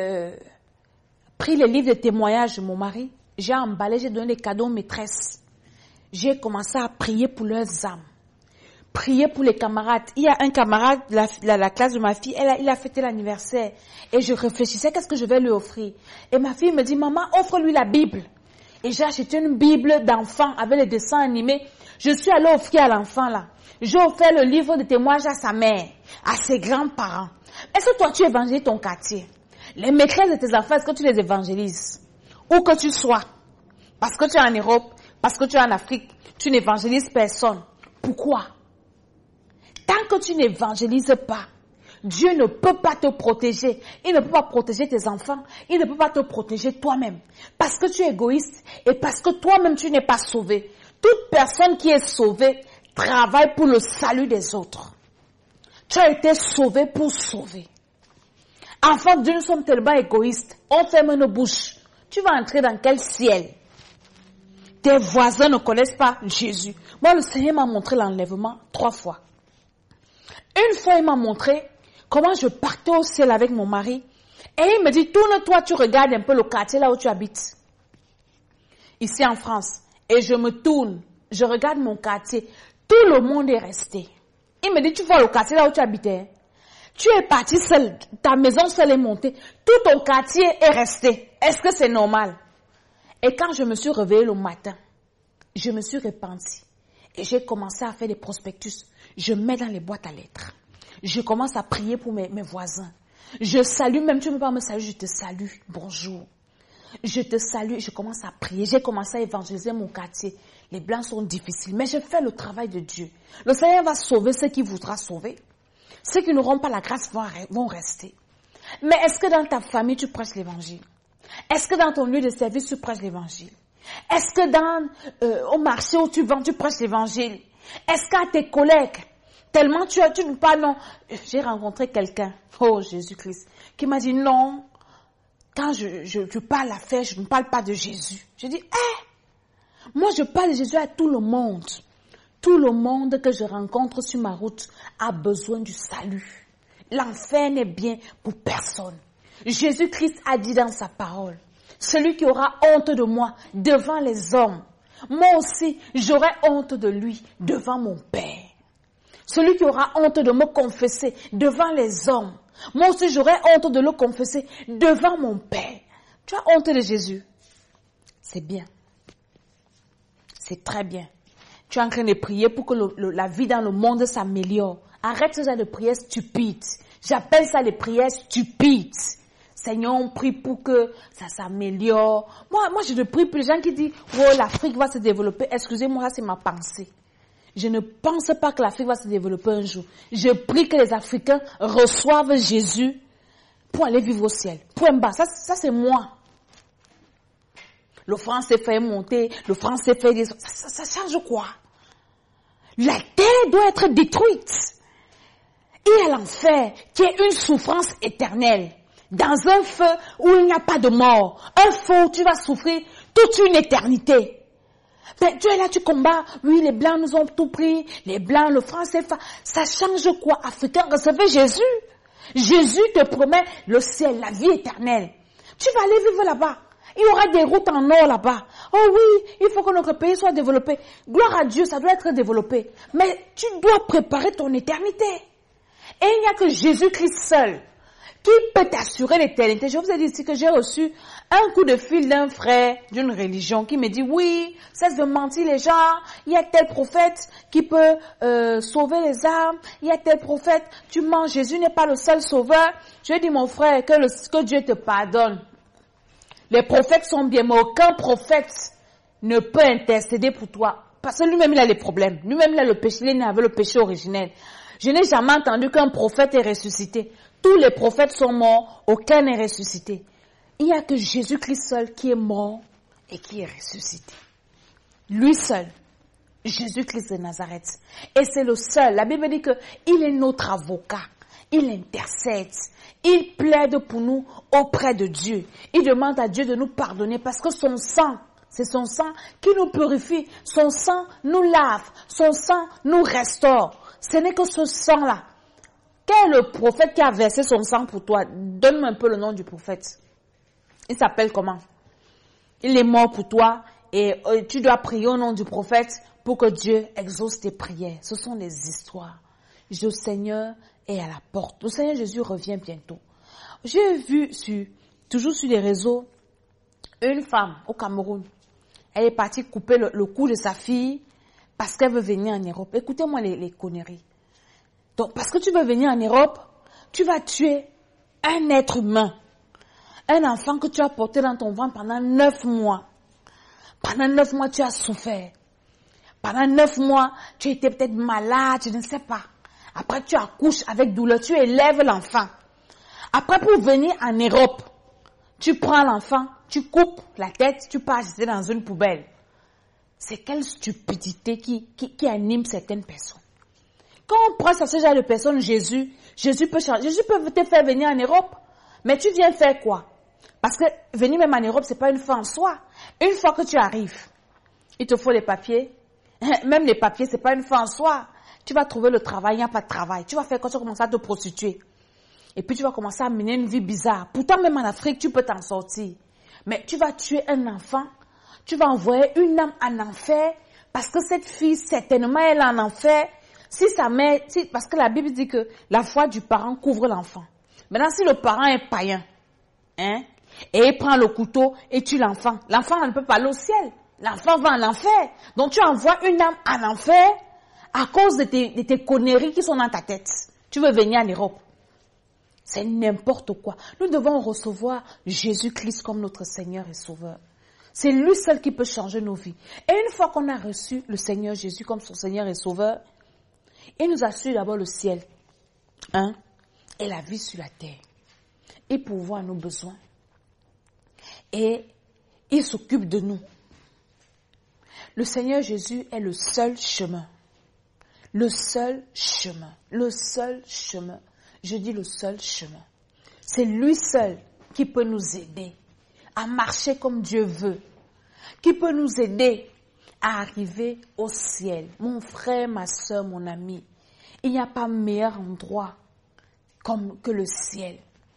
pris les livres de témoignages de mon mari, j'ai emballé, j'ai donné des cadeaux aux maîtresses. J'ai commencé à prier pour leurs âmes. Prier pour les camarades. Il y a un camarade de la classe de ma fille, il a fêté l'anniversaire. Et je réfléchissais, qu'est-ce que je vais lui offrir? Et ma fille me dit, maman, offre-lui la Bible. Et j'ai acheté une Bible d'enfant avec les dessins animés. Je suis allée offrir à l'enfant là. J'ai offert le livre de témoignages à sa mère, à ses grands-parents. Est-ce que toi tu évangélises ton quartier? Les maîtresses de tes enfants, est-ce que tu les évangélises? Où que tu sois. Parce que tu es en Europe, parce que tu es en Afrique, tu n'évangélises personne. Pourquoi? Tant que tu n'évangélises pas, Dieu ne peut pas te protéger. Il ne peut pas protéger tes enfants. Il ne peut pas te protéger toi-même. Parce que tu es égoïste et parce que toi-même tu n'es pas sauvé. Toute personne qui est sauvée travaille pour le salut des autres. Tu as été sauvé pour sauver. Enfants de Dieu, nous sommes tellement égoïstes. On ferme nos bouches. Tu vas entrer dans quel ciel? Tes voisins ne connaissent pas Jésus. Moi, le Seigneur m'a montré l'enlèvement 3 fois. Une fois, il m'a montré comment je partais au ciel avec mon mari. Et il me dit, tourne-toi, tu regardes un peu le quartier là où tu habites. Ici en France. Et je me tourne. Je regarde mon quartier. Tout le monde est resté. Il me dit, tu vois le quartier là où tu habitais. Tu es parti seul. Ta maison seule est montée. Tout ton quartier est resté. Est-ce que c'est normal? Et quand je me suis réveillée le matin, je me suis repentie. Et j'ai commencé à faire des prospectus. Je mets dans les boîtes à lettres. Je commence à prier pour mes voisins. Je salue, même tu ne peux pas me saluer, je te salue. Bonjour. Je te salue, je commence à prier. J'ai commencé à évangéliser mon quartier. Les blancs sont difficiles, mais je fais le travail de Dieu. Le Seigneur va sauver ceux qui voudra sauver. Ceux qui n'auront pas la grâce vont rester. Mais est-ce que dans ta famille, tu prêches l'évangile? Est-ce que dans ton lieu de service, tu prêches l'évangile? Est-ce que au marché où tu vends, tu prêches l'évangile? Est-ce qu'à tes collègues, tellement tu ne parles, non? J'ai rencontré quelqu'un, oh Jésus-Christ, qui m'a dit non, quand je parle à faire, je ne parle pas de Jésus. Je dis, moi je parle de Jésus à tout le monde. Tout le monde que je rencontre sur ma route a besoin du salut. L'enfer n'est bien pour personne. Jésus-Christ a dit dans sa parole, celui qui aura honte de moi devant les hommes, moi aussi j'aurai honte de lui devant mon Père. Celui qui aura honte de me confesser devant les hommes, moi aussi j'aurai honte de le confesser devant mon Père. Tu as honte de Jésus? C'est bien. C'est très bien. Tu es en train de prier pour que la vie dans le monde s'améliore. Arrête ce genre de prières stupides. J'appelle ça les prières stupides. Seigneur, on prie pour que ça s'améliore. Moi, je ne prie pour les gens qui disent, oh, l'Afrique va se développer. Excusez-moi, c'est ma pensée. Je ne pense pas que l'Afrique va se développer un jour. Je prie que les Africains reçoivent Jésus pour aller vivre au ciel. Point bas. Ça c'est moi. Le franc s'est fait monter, le franc s'est fait... Ça change quoi? La terre doit être détruite. Il y a l'enfer qui est une souffrance éternelle. Dans un feu où il n'y a pas de mort. Un feu où tu vas souffrir toute une éternité. Mais tu es là, tu combats. Oui, les Blancs nous ont tout pris. Les Blancs, le franc CFA. Ça change quoi? Africain, recevez Jésus. Jésus te promet le ciel, la vie éternelle. Tu vas aller vivre là-bas. Il y aura des routes en or là-bas. Oh oui, il faut que notre pays soit développé. Gloire à Dieu, ça doit être développé. Mais tu dois préparer ton éternité. Et il n'y a que Jésus-Christ seul qui peut t'assurer l'éternité. Je vous ai dit ici que j'ai reçu un coup de fil d'un frère d'une religion qui me dit, oui, cesse de mentir les gens, il y a tel prophète qui peut sauver les âmes, il y a tel prophète, tu mens, Jésus n'est pas le seul sauveur. Je lui ai dit, mon frère, que Dieu te pardonne. Les prophètes sont bien, mais aucun prophète ne peut intercéder pour toi. Parce que lui-même, il a les problèmes. Lui-même, il a le péché, il est né avec le péché originel. Je n'ai jamais entendu qu'un prophète est ressuscité. Tous les prophètes sont morts, aucun n'est ressuscité. Il n'y a que Jésus-Christ seul qui est mort et qui est ressuscité. Lui seul, Jésus-Christ de Nazareth. Et c'est le seul. La Bible dit qu'il est notre avocat. il intercède. Il plaide pour nous auprès de Dieu. Il demande à Dieu de nous pardonner parce que son sang, c'est son sang qui nous purifie. Son sang nous lave. Son sang nous restaure. Ce n'est que ce sang-là. Quel est le prophète qui a versé son sang pour toi? Donne-moi un peu le nom du prophète. Il s'appelle comment? Il est mort pour toi et tu dois prier au nom du prophète pour que Dieu exauce tes prières. Ce sont des histoires. Le Seigneur est à la porte. Le Seigneur Jésus revient bientôt. J'ai vu toujours sur les réseaux, une femme au Cameroun. Elle est partie couper le cou de sa fille parce qu'elle veut venir en Europe. Écoutez-moi les conneries. Donc, parce que tu veux venir en Europe, tu vas tuer un être humain. Un enfant que tu as porté dans ton ventre pendant 9 mois. Pendant 9 mois, tu as souffert. Pendant 9 mois, tu étais peut-être malade, je ne sais pas. Après, tu accouches avec douleur, tu élèves l'enfant. Après, pour venir en Europe, tu prends l'enfant, tu coupes la tête, tu pars jeter dans une poubelle. C'est quelle stupidité qui anime certaines personnes. Quand on prend ce genre de personnes, Jésus peut changer. Jésus peut te faire venir en Europe. Mais tu viens faire quoi? Parce que venir même en Europe, c'est pas une fin en soi. Une fois que tu arrives, il te faut les papiers. Même les papiers, c'est pas une fin en soi. Tu vas trouver le travail, il n'y a pas de travail. Tu vas faire quoi? Tu vas commencer à te prostituer. Et puis tu vas commencer à mener une vie bizarre. Pourtant, même en Afrique, tu peux t'en sortir. Mais tu vas tuer un enfant. Tu vas envoyer une âme en enfer. Parce que cette fille, certainement, elle est en enfer. Si sa mère, parce que la Bible dit que la foi du parent couvre l'enfant. Maintenant, si le parent est païen, et il prend le couteau et tue l'enfant, l'enfant ne peut pas aller au ciel. L'enfant va en enfer. Donc, tu envoies une âme en enfer à cause de tes conneries qui sont dans ta tête. Tu veux venir en Europe. C'est n'importe quoi. Nous devons recevoir Jésus-Christ comme notre Seigneur et Sauveur. C'est lui seul qui peut changer nos vies. Et une fois qu'on a reçu le Seigneur Jésus comme son Seigneur et Sauveur, il nous assure d'abord le ciel, et la vie sur la terre. Il pourvoit nos besoins. Et il s'occupe de nous. Le Seigneur Jésus est le seul chemin. Le seul chemin. Le seul chemin. Je dis le seul chemin. C'est lui seul qui peut nous aider à marcher comme Dieu veut. Qui peut nous aider à arriver au ciel. Mon frère, ma soeur, mon ami. Il n'y a pas meilleur endroit que le ciel.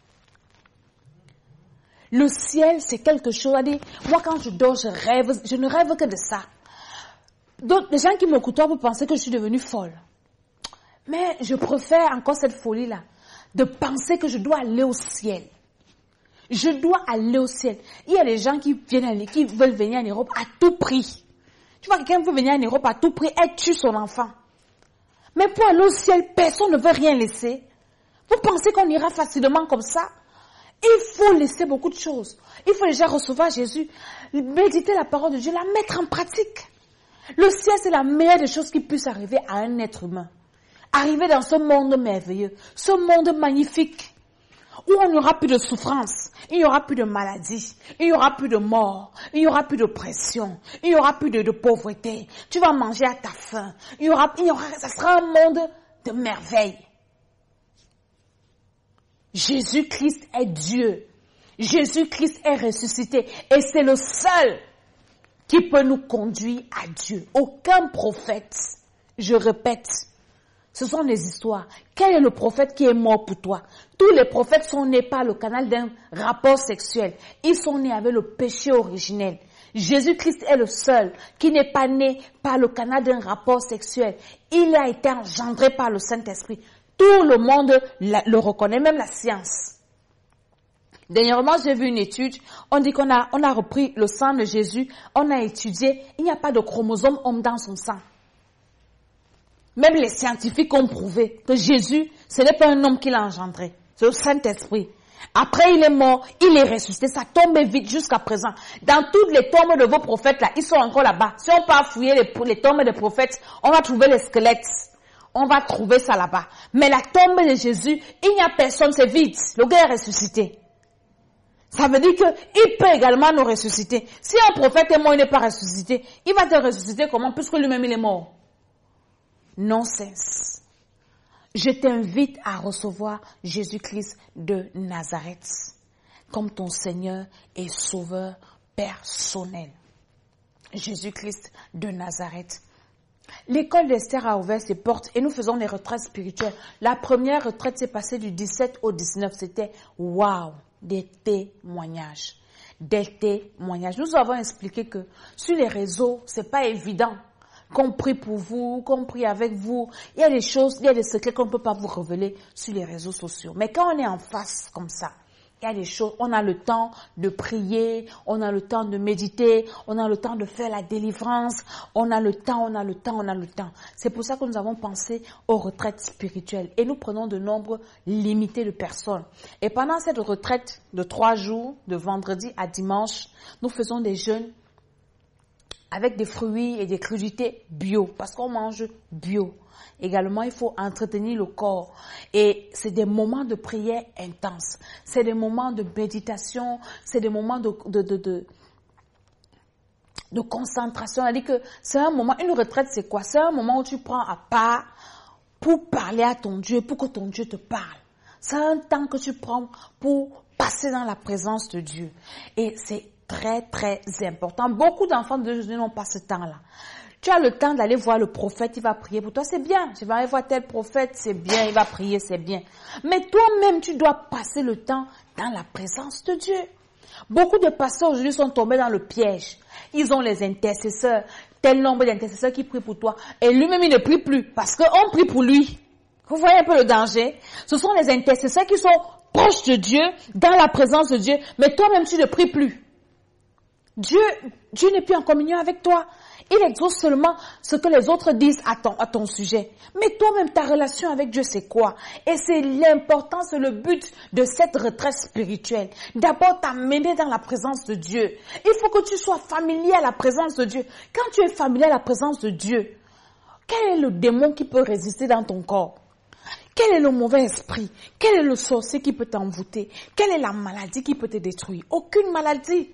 Le ciel, c'est quelque chose à dire. Moi, quand je dors, je ne rêve que de ça. Donc, les gens qui me côtoient peuvent penser que je suis devenue folle. Mais je préfère encore cette folie-là, de penser que je dois aller au ciel. Je dois aller au ciel. Il y a des gens qui veulent venir en Europe à tout prix. Tu vois, quelqu'un veut venir en Europe à tout prix, elle tue son enfant. Mais pour aller au ciel, personne ne veut rien laisser. Vous pensez qu'on ira facilement comme ça? Il faut laisser beaucoup de choses. Il faut déjà recevoir Jésus, méditer la parole de Dieu, la mettre en pratique. Le ciel, c'est la meilleure des choses qui puisse arriver à un être humain. Arriver dans ce monde merveilleux, ce monde magnifique, où on n'aura plus de souffrance, il n'y aura plus de maladie, il n'y aura plus de mort, il n'y aura plus de pression, il n'y aura plus de pauvreté. Tu vas manger à ta faim. Ça sera un monde de merveille. Jésus-Christ est Dieu. Jésus-Christ est ressuscité. Et c'est le seul qui peut nous conduire à Dieu. Aucun prophète, je répète, ce sont des histoires. Quel est le prophète qui est mort pour toi? Tous les prophètes sont nés par le canal d'un rapport sexuel. Ils sont nés avec le péché originel. Jésus-Christ est le seul qui n'est pas né par le canal d'un rapport sexuel. Il a été engendré par le Saint-Esprit. Tout le monde le reconnaît, même la science. Dernièrement, j'ai vu une étude. On dit qu'on a repris le sang de Jésus. On a étudié. Il n'y a pas de chromosome homme dans son sang. Même les scientifiques ont prouvé que Jésus, ce n'est pas un homme qui l'a engendré. C'est le Saint-Esprit. Après, il est mort, il est ressuscité. Ça tombe vite jusqu'à présent. Dans toutes les tombes de vos prophètes, là, ils sont encore là-bas. Si on part fouiller les tombes des prophètes, on va trouver les squelettes. On va trouver ça là-bas. Mais la tombe de Jésus, il n'y a personne, c'est vide. Le gars est ressuscité. Ça veut dire qu'il peut également nous ressusciter. Si un prophète est mort, il n'est pas ressuscité. Il va te ressusciter comment? Puisque lui-même, il est mort. Nonsense. je t'invite à recevoir Jésus-Christ de Nazareth comme ton Seigneur et Sauveur personnel. Jésus-Christ de Nazareth. L'école d'Esther a ouvert ses portes et nous faisons les retraites spirituelles. La première retraite s'est passée du 17 au 19. C'était waouh, des témoignages. Des témoignages. Nous avons expliqué que sur les réseaux, c'est pas évident qu'on prie pour vous, qu'on prie avec vous. Il y a des choses, il y a des secrets qu'on ne peut pas vous révéler sur les réseaux sociaux. Mais quand on est en face comme ça, il y a des choses, on a le temps de prier, on a le temps de méditer, on a le temps de faire la délivrance, on a le temps. C'est pour ça que nous avons pensé aux retraites spirituelles. Et nous prenons de nombres limités de personnes. Et pendant cette retraite de 3 jours, de vendredi à dimanche, nous faisons des jeûnes avec des fruits et des crudités bio, parce qu'on mange bio. Également, il faut entretenir le corps. Et c'est des moments de prière intenses. C'est des moments de méditation. C'est des moments de concentration. C'est-à-dire que c'est un moment, une retraite, c'est quoi? C'est un moment où tu prends à part pour parler à ton Dieu, pour que ton Dieu te parle. C'est un temps que tu prends pour passer dans la présence de Dieu. Et c'est très, très important. Beaucoup d'enfants de Jésus n'ont pas ce temps-là. Tu as le temps d'aller voir le prophète, il va prier pour toi, c'est bien. Je vais aller voir tel prophète, c'est bien, il va prier, c'est bien. Mais toi-même, tu dois passer le temps dans la présence de Dieu. Beaucoup de pasteurs aujourd'hui sont tombés dans le piège. Ils ont les intercesseurs, tel nombre d'intercesseurs qui prient pour toi. Et lui-même, il ne prie plus parce qu'on prie pour lui. Vous voyez un peu le danger? Ce sont les intercesseurs qui sont proches de Dieu, dans la présence de Dieu, mais toi-même, tu ne pries plus. Dieu n'est plus en communion avec toi. Il exauce seulement ce que les autres disent à ton sujet. Mais toi-même, ta relation avec Dieu, c'est quoi? Et c'est l'importance, le but de cette retraite spirituelle. D'abord, t'amener dans la présence de Dieu. Il faut que tu sois familier à la présence de Dieu. Quand tu es familier à la présence de Dieu, quel est le démon qui peut résister dans ton corps? Quel est le mauvais esprit? Quel est le sorcier qui peut t'envoûter? Quelle est la maladie qui peut te détruire? Aucune maladie.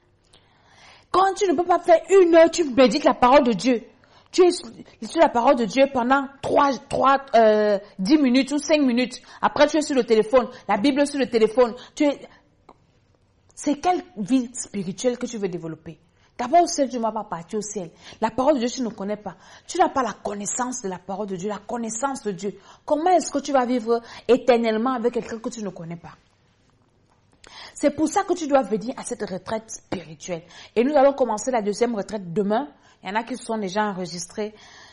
Quand tu ne peux pas faire 1 heure, tu médites la parole de Dieu. Tu es sur la parole de Dieu pendant 10 minutes ou 5 minutes. Après, tu es sur le téléphone. La Bible sur le téléphone. C'est quelle vie spirituelle que tu veux développer? D'abord, au ciel, tu ne vas pas partir au ciel. La parole de Dieu, tu ne connais pas. Tu n'as pas la connaissance de la parole de Dieu, la connaissance de Dieu. Comment est-ce que tu vas vivre éternellement avec quelqu'un que tu ne connais pas? C'est pour ça que tu dois venir à cette retraite spirituelle. Et nous allons commencer la 2e retraite demain. Il y en a qui sont déjà enregistrés.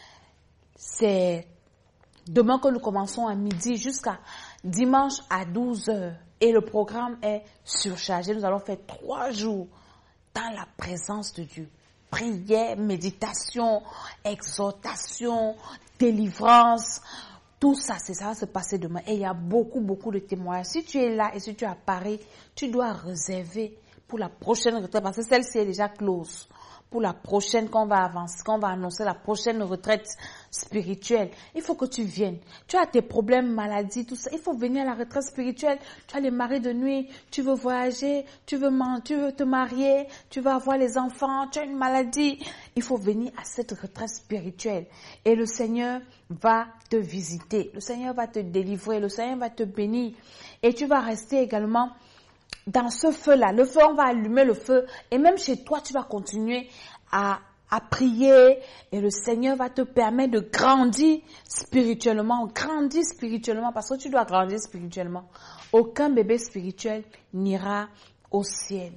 C'est demain que nous commençons à midi jusqu'à dimanche à 12h. Et le programme est surchargé. Nous allons faire 3 jours dans la présence de Dieu. Prière, méditation, exhortation, délivrance. Tout ça, ça va se passer demain. Et il y a beaucoup de témoignages. Si tu es là et si tu es à Paris, tu dois réserver pour la prochaine retraite parce que celle-ci est déjà close. Pour la prochaine qu'on va avancer, qu'on va annoncer la prochaine retraite spirituelle. Il faut que tu viennes. Tu as tes problèmes, maladies, tout ça. Il faut venir à la retraite spirituelle. Tu as les maris de nuit, tu veux voyager, tu veux te marier, tu veux avoir les enfants, tu as une maladie. Il faut venir à cette retraite spirituelle. Et le Seigneur va te visiter. Le Seigneur va te délivrer. Le Seigneur va te bénir. Et tu vas rester également dans ce feu-là. Le feu, on va allumer le feu. Et même chez toi, tu vas continuer à prier. Et le Seigneur va te permettre de grandir spirituellement. Grandir spirituellement parce que tu dois grandir spirituellement. Aucun bébé spirituel n'ira au ciel.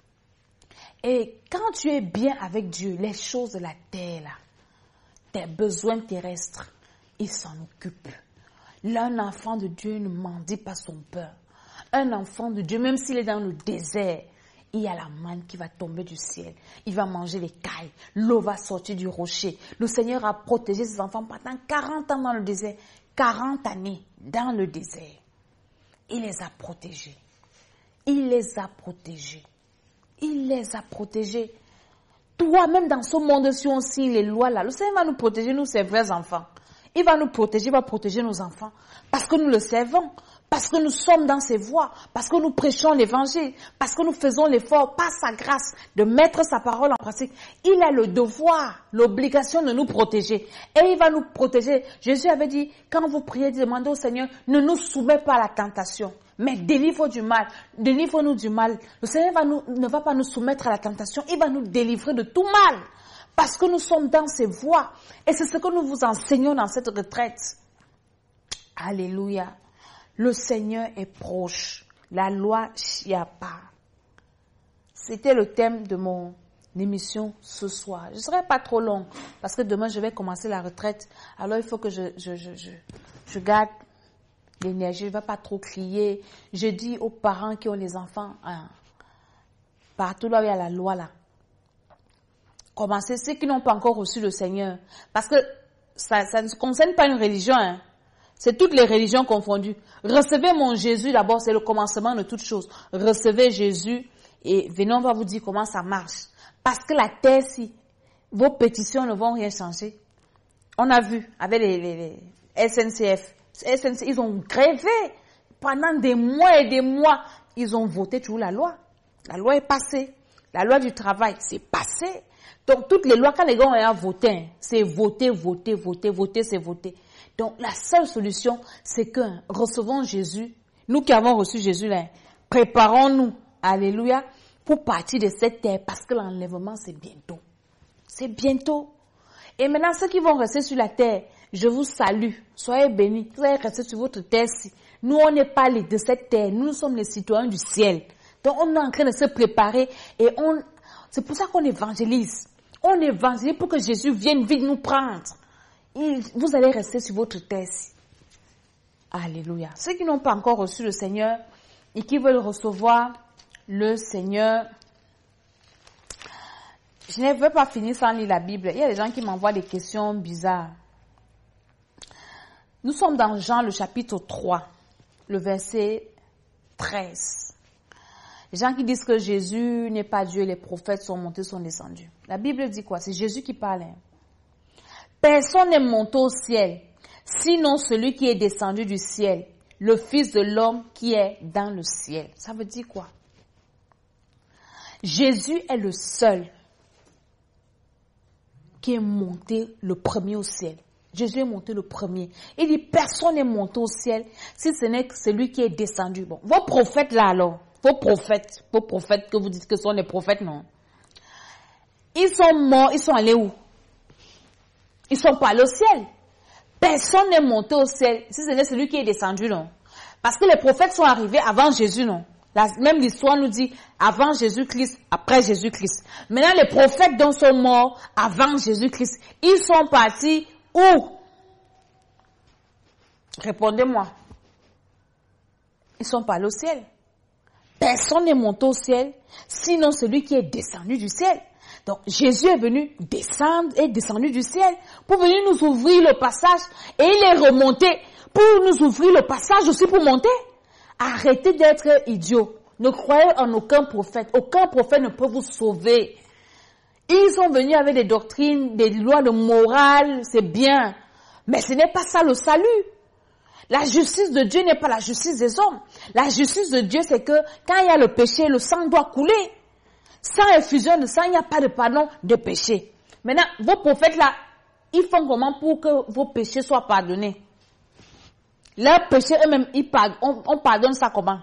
Et quand tu es bien avec Dieu, les choses de la terre, là, tes besoins terrestres, il s'en occupe. L'un enfant de Dieu ne mendie pas son pain. Un enfant de Dieu, même s'il est dans le désert, il y a la manne qui va tomber du ciel. Il va manger les cailles. L'eau va sortir du rocher. Le Seigneur a protégé ses enfants pendant 40 ans dans le désert. 40 années dans le désert. Il les a protégés. Il les a protégés. Il les a protégés. Toi, même dans ce monde, si on signe les lois là, le Seigneur va nous protéger, nous, ses vrais enfants. Il va nous protéger, il va protéger nos enfants. Parce que nous le servons. parce que nous sommes dans ses voies, parce que nous prêchons l'évangile, parce que nous faisons l'effort par sa grâce de mettre sa parole en pratique. Il a le devoir, l'obligation de nous protéger. Et il va nous protéger. Jésus avait dit, quand vous priez, demandez au Seigneur, ne nous soumets pas à la tentation, mais délivre du mal. Délivre-nous du mal. Le Seigneur ne va pas nous soumettre à la tentation, il va nous délivrer de tout mal. Parce que nous sommes dans ses voies. Et c'est ce que nous vous enseignons dans cette retraite. Alléluia. Le Seigneur est proche. La loi Chiapa. C'était le thème de mon émission ce soir. Je ne serai pas trop long parce que demain je vais commencer la retraite. Alors il faut que je garde l'énergie. Je ne vais pas trop crier. Je dis aux parents qui ont les enfants, partout là où il y a la loi là. Commencez ceux qui n'ont pas encore reçu le Seigneur. Parce que ça ne concerne pas une religion. C'est toutes les religions confondues. Recevez mon Jésus d'abord, c'est le commencement de toutes choses. Recevez Jésus et venez, on va vous dire comment ça marche. Parce que la terre, si vos pétitions ne vont rien changer. On a vu avec les SNCF. Ils ont grévé pendant des mois et des mois. Ils ont voté toujours la loi. La loi est passée. La loi du travail, c'est passé. Donc, toutes les lois, quand les gars ont voté, c'est voter, c'est voter. Donc, la seule solution, c'est que recevons Jésus. Nous qui avons reçu Jésus, là, préparons-nous, alléluia, pour partir de cette terre, parce que l'enlèvement, c'est bientôt. C'est bientôt. Et maintenant, ceux qui vont rester sur la terre, je vous salue. Soyez bénis. Vous allez rester sur votre terre-ci. Nous, on n'est pas les de cette terre. Nous sommes les citoyens du ciel. Donc, on est en train de se préparer et c'est pour ça qu'on évangélise. On évangélise pour que Jésus vienne vite nous prendre. Et vous allez rester sur votre terre. Alléluia. Ceux qui n'ont pas encore reçu le Seigneur et qui veulent recevoir le Seigneur, je ne veux pas finir sans lire la Bible. Il y a des gens qui m'envoient des questions bizarres. Nous sommes dans Jean le chapitre 3, le verset 13. Les gens qui disent que Jésus n'est pas Dieu, les prophètes sont montés, sont descendus. La Bible dit quoi? C'est Jésus qui parle. Personne n'est monté au ciel, sinon celui qui est descendu du ciel, le Fils de l'homme qui est dans le ciel. Ça veut dire quoi? Jésus est le seul qui est monté le premier au ciel. Jésus est monté le premier. Il dit, personne n'est monté au ciel si ce n'est que celui qui est descendu. Bon, vos prophètes là alors, vos prophètes que vous dites que sont les prophètes, non. Ils sont morts, ils sont allés où? Ils sont pas allés au ciel. Personne n'est monté au ciel si ce n'est celui qui est descendu, non. Parce que les prophètes sont arrivés avant Jésus, non. Même l'histoire nous dit avant Jésus-Christ, après Jésus-Christ. Maintenant, les prophètes dont sont morts avant Jésus-Christ, ils sont partis où? Répondez-moi. Ils sont pas allés au ciel. Personne n'est monté au ciel, sinon celui qui est descendu du ciel. Donc, Jésus est descendu du ciel pour venir nous ouvrir le passage. Et il est remonté pour nous ouvrir le passage aussi pour monter. Arrêtez d'être idiot. Ne croyez en aucun prophète. Aucun prophète ne peut vous sauver. Ils sont venus avec des doctrines, des lois de morale, c'est bien. Mais ce n'est pas ça le salut. La justice de Dieu n'est pas la justice des hommes. La justice de Dieu, c'est que quand il y a le péché, le sang doit couler. Sans effusion de sang, il n'y a pas de pardon de péché. Maintenant, vos prophètes là, ils font comment pour que vos péchés soient pardonnés? Leurs péchés eux-mêmes, on pardonne ça comment?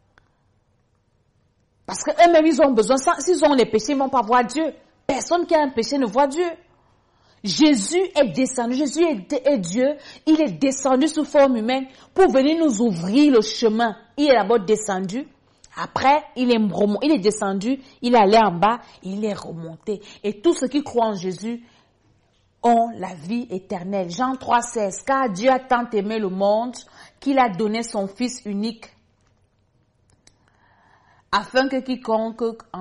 Parce que eux-mêmes, ils ont besoin, s'ils ont les péchés, ils ne vont pas voir Dieu. Personne qui a un péché ne voit Dieu. Jésus est descendu, Jésus est Dieu, il est descendu sous forme humaine pour venir nous ouvrir le chemin. Il est d'abord descendu, après il est descendu, il est allé en bas, il est remonté. Et tous ceux qui croient en Jésus ont la vie éternelle. Jean 3,16, car Dieu a tant aimé le monde qu'il a donné son Fils unique, afin que quiconque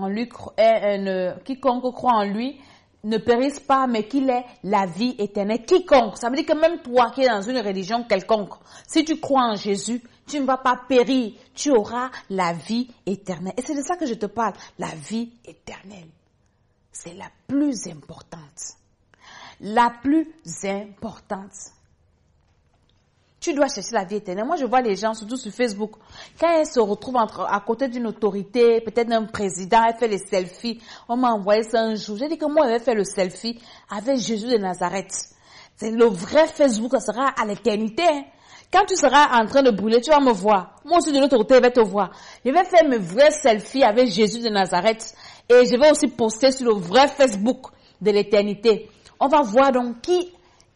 croit en lui ne périsse pas, mais qu'il ait la vie éternelle. Quiconque, ça veut dire que même toi qui es dans une religion quelconque, si tu crois en Jésus, tu ne vas pas périr, tu auras la vie éternelle. Et c'est de ça que je te parle, la vie éternelle. C'est la plus importante. La plus importante. Tu dois chercher la vie éternelle. Moi, je vois les gens, surtout sur Facebook, quand elles se retrouvent à côté d'une autorité, peut-être un président, elle fait les selfies. On m'a envoyé ça un jour. J'ai dit que moi, elle fait le selfie avec Jésus de Nazareth. C'est le vrai Facebook, ça sera à l'éternité. Quand tu seras en train de brûler, tu vas me voir. Moi aussi, de l'autre côté, je vais te voir. Je vais faire mes vrais selfies avec Jésus de Nazareth. Et je vais aussi poster sur le vrai Facebook de l'éternité. On va voir donc qui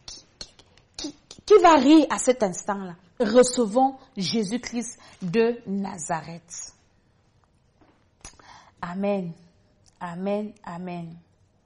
va rire à cet instant-là. Recevons Jésus-Christ de Nazareth. Amen. Amen. Amen.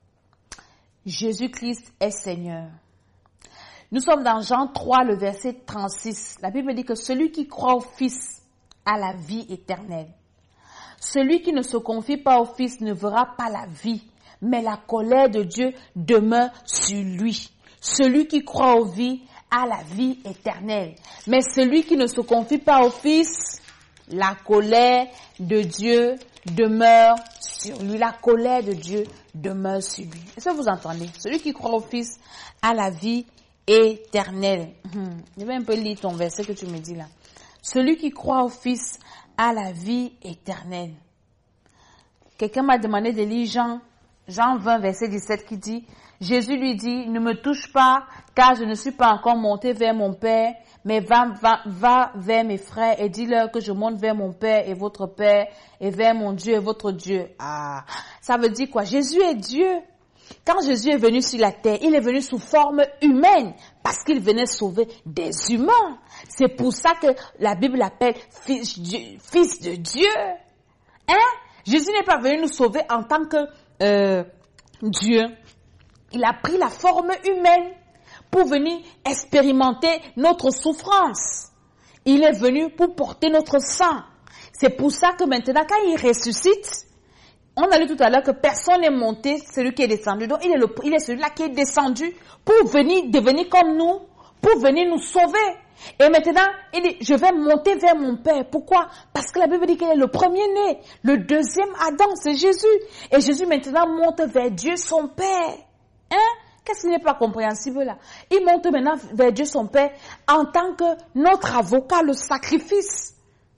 Jésus-Christ est Seigneur. Nous sommes dans Jean 3, le verset 36. La Bible dit que celui qui croit au Fils a la vie éternelle. Celui qui ne se confie pas au Fils ne verra pas la vie, mais la colère de Dieu demeure sur lui. Celui qui croit au vie a la vie éternelle. Mais celui qui ne se confie pas au Fils, la colère de Dieu demeure sur lui. La colère de Dieu demeure sur lui. Est-ce que vous entendez? Celui qui croit au Fils a la vie éternelle. Je vais un peu lire ton verset que tu me dis là. Celui qui croit au Fils a la vie éternelle. Quelqu'un m'a demandé de lire Jean 20, verset 17 qui dit, Jésus lui dit, ne me touche pas, car je ne suis pas encore monté vers mon Père, mais va vers mes frères et dis-leur que je monte vers mon Père et votre Père, et vers mon Dieu et votre Dieu. Ah, ça veut dire quoi? Jésus est Dieu. Quand Jésus est venu sur la terre, il est venu sous forme humaine, parce qu'il venait sauver des humains. C'est pour ça que la Bible l'appelle fils de Dieu. Hein? Jésus n'est pas venu nous sauver en tant que Dieu. Il a pris la forme humaine pour venir expérimenter notre souffrance. Il est venu pour porter notre sang. C'est pour ça que maintenant, quand il ressuscite, on a lu tout à l'heure que personne n'est monté, celui qui est descendu. Donc, il est celui-là qui est descendu pour venir devenir comme nous, pour venir nous sauver. Et maintenant, il dit, je vais monter vers mon Père. Pourquoi? Parce que la Bible dit qu'il est le premier-né. Le deuxième Adam, c'est Jésus. Et Jésus maintenant monte vers Dieu, son Père. Hein? Qu'est-ce qui n'est pas compréhensible là? Il monte maintenant vers Dieu, son Père, en tant que notre avocat, le sacrifice.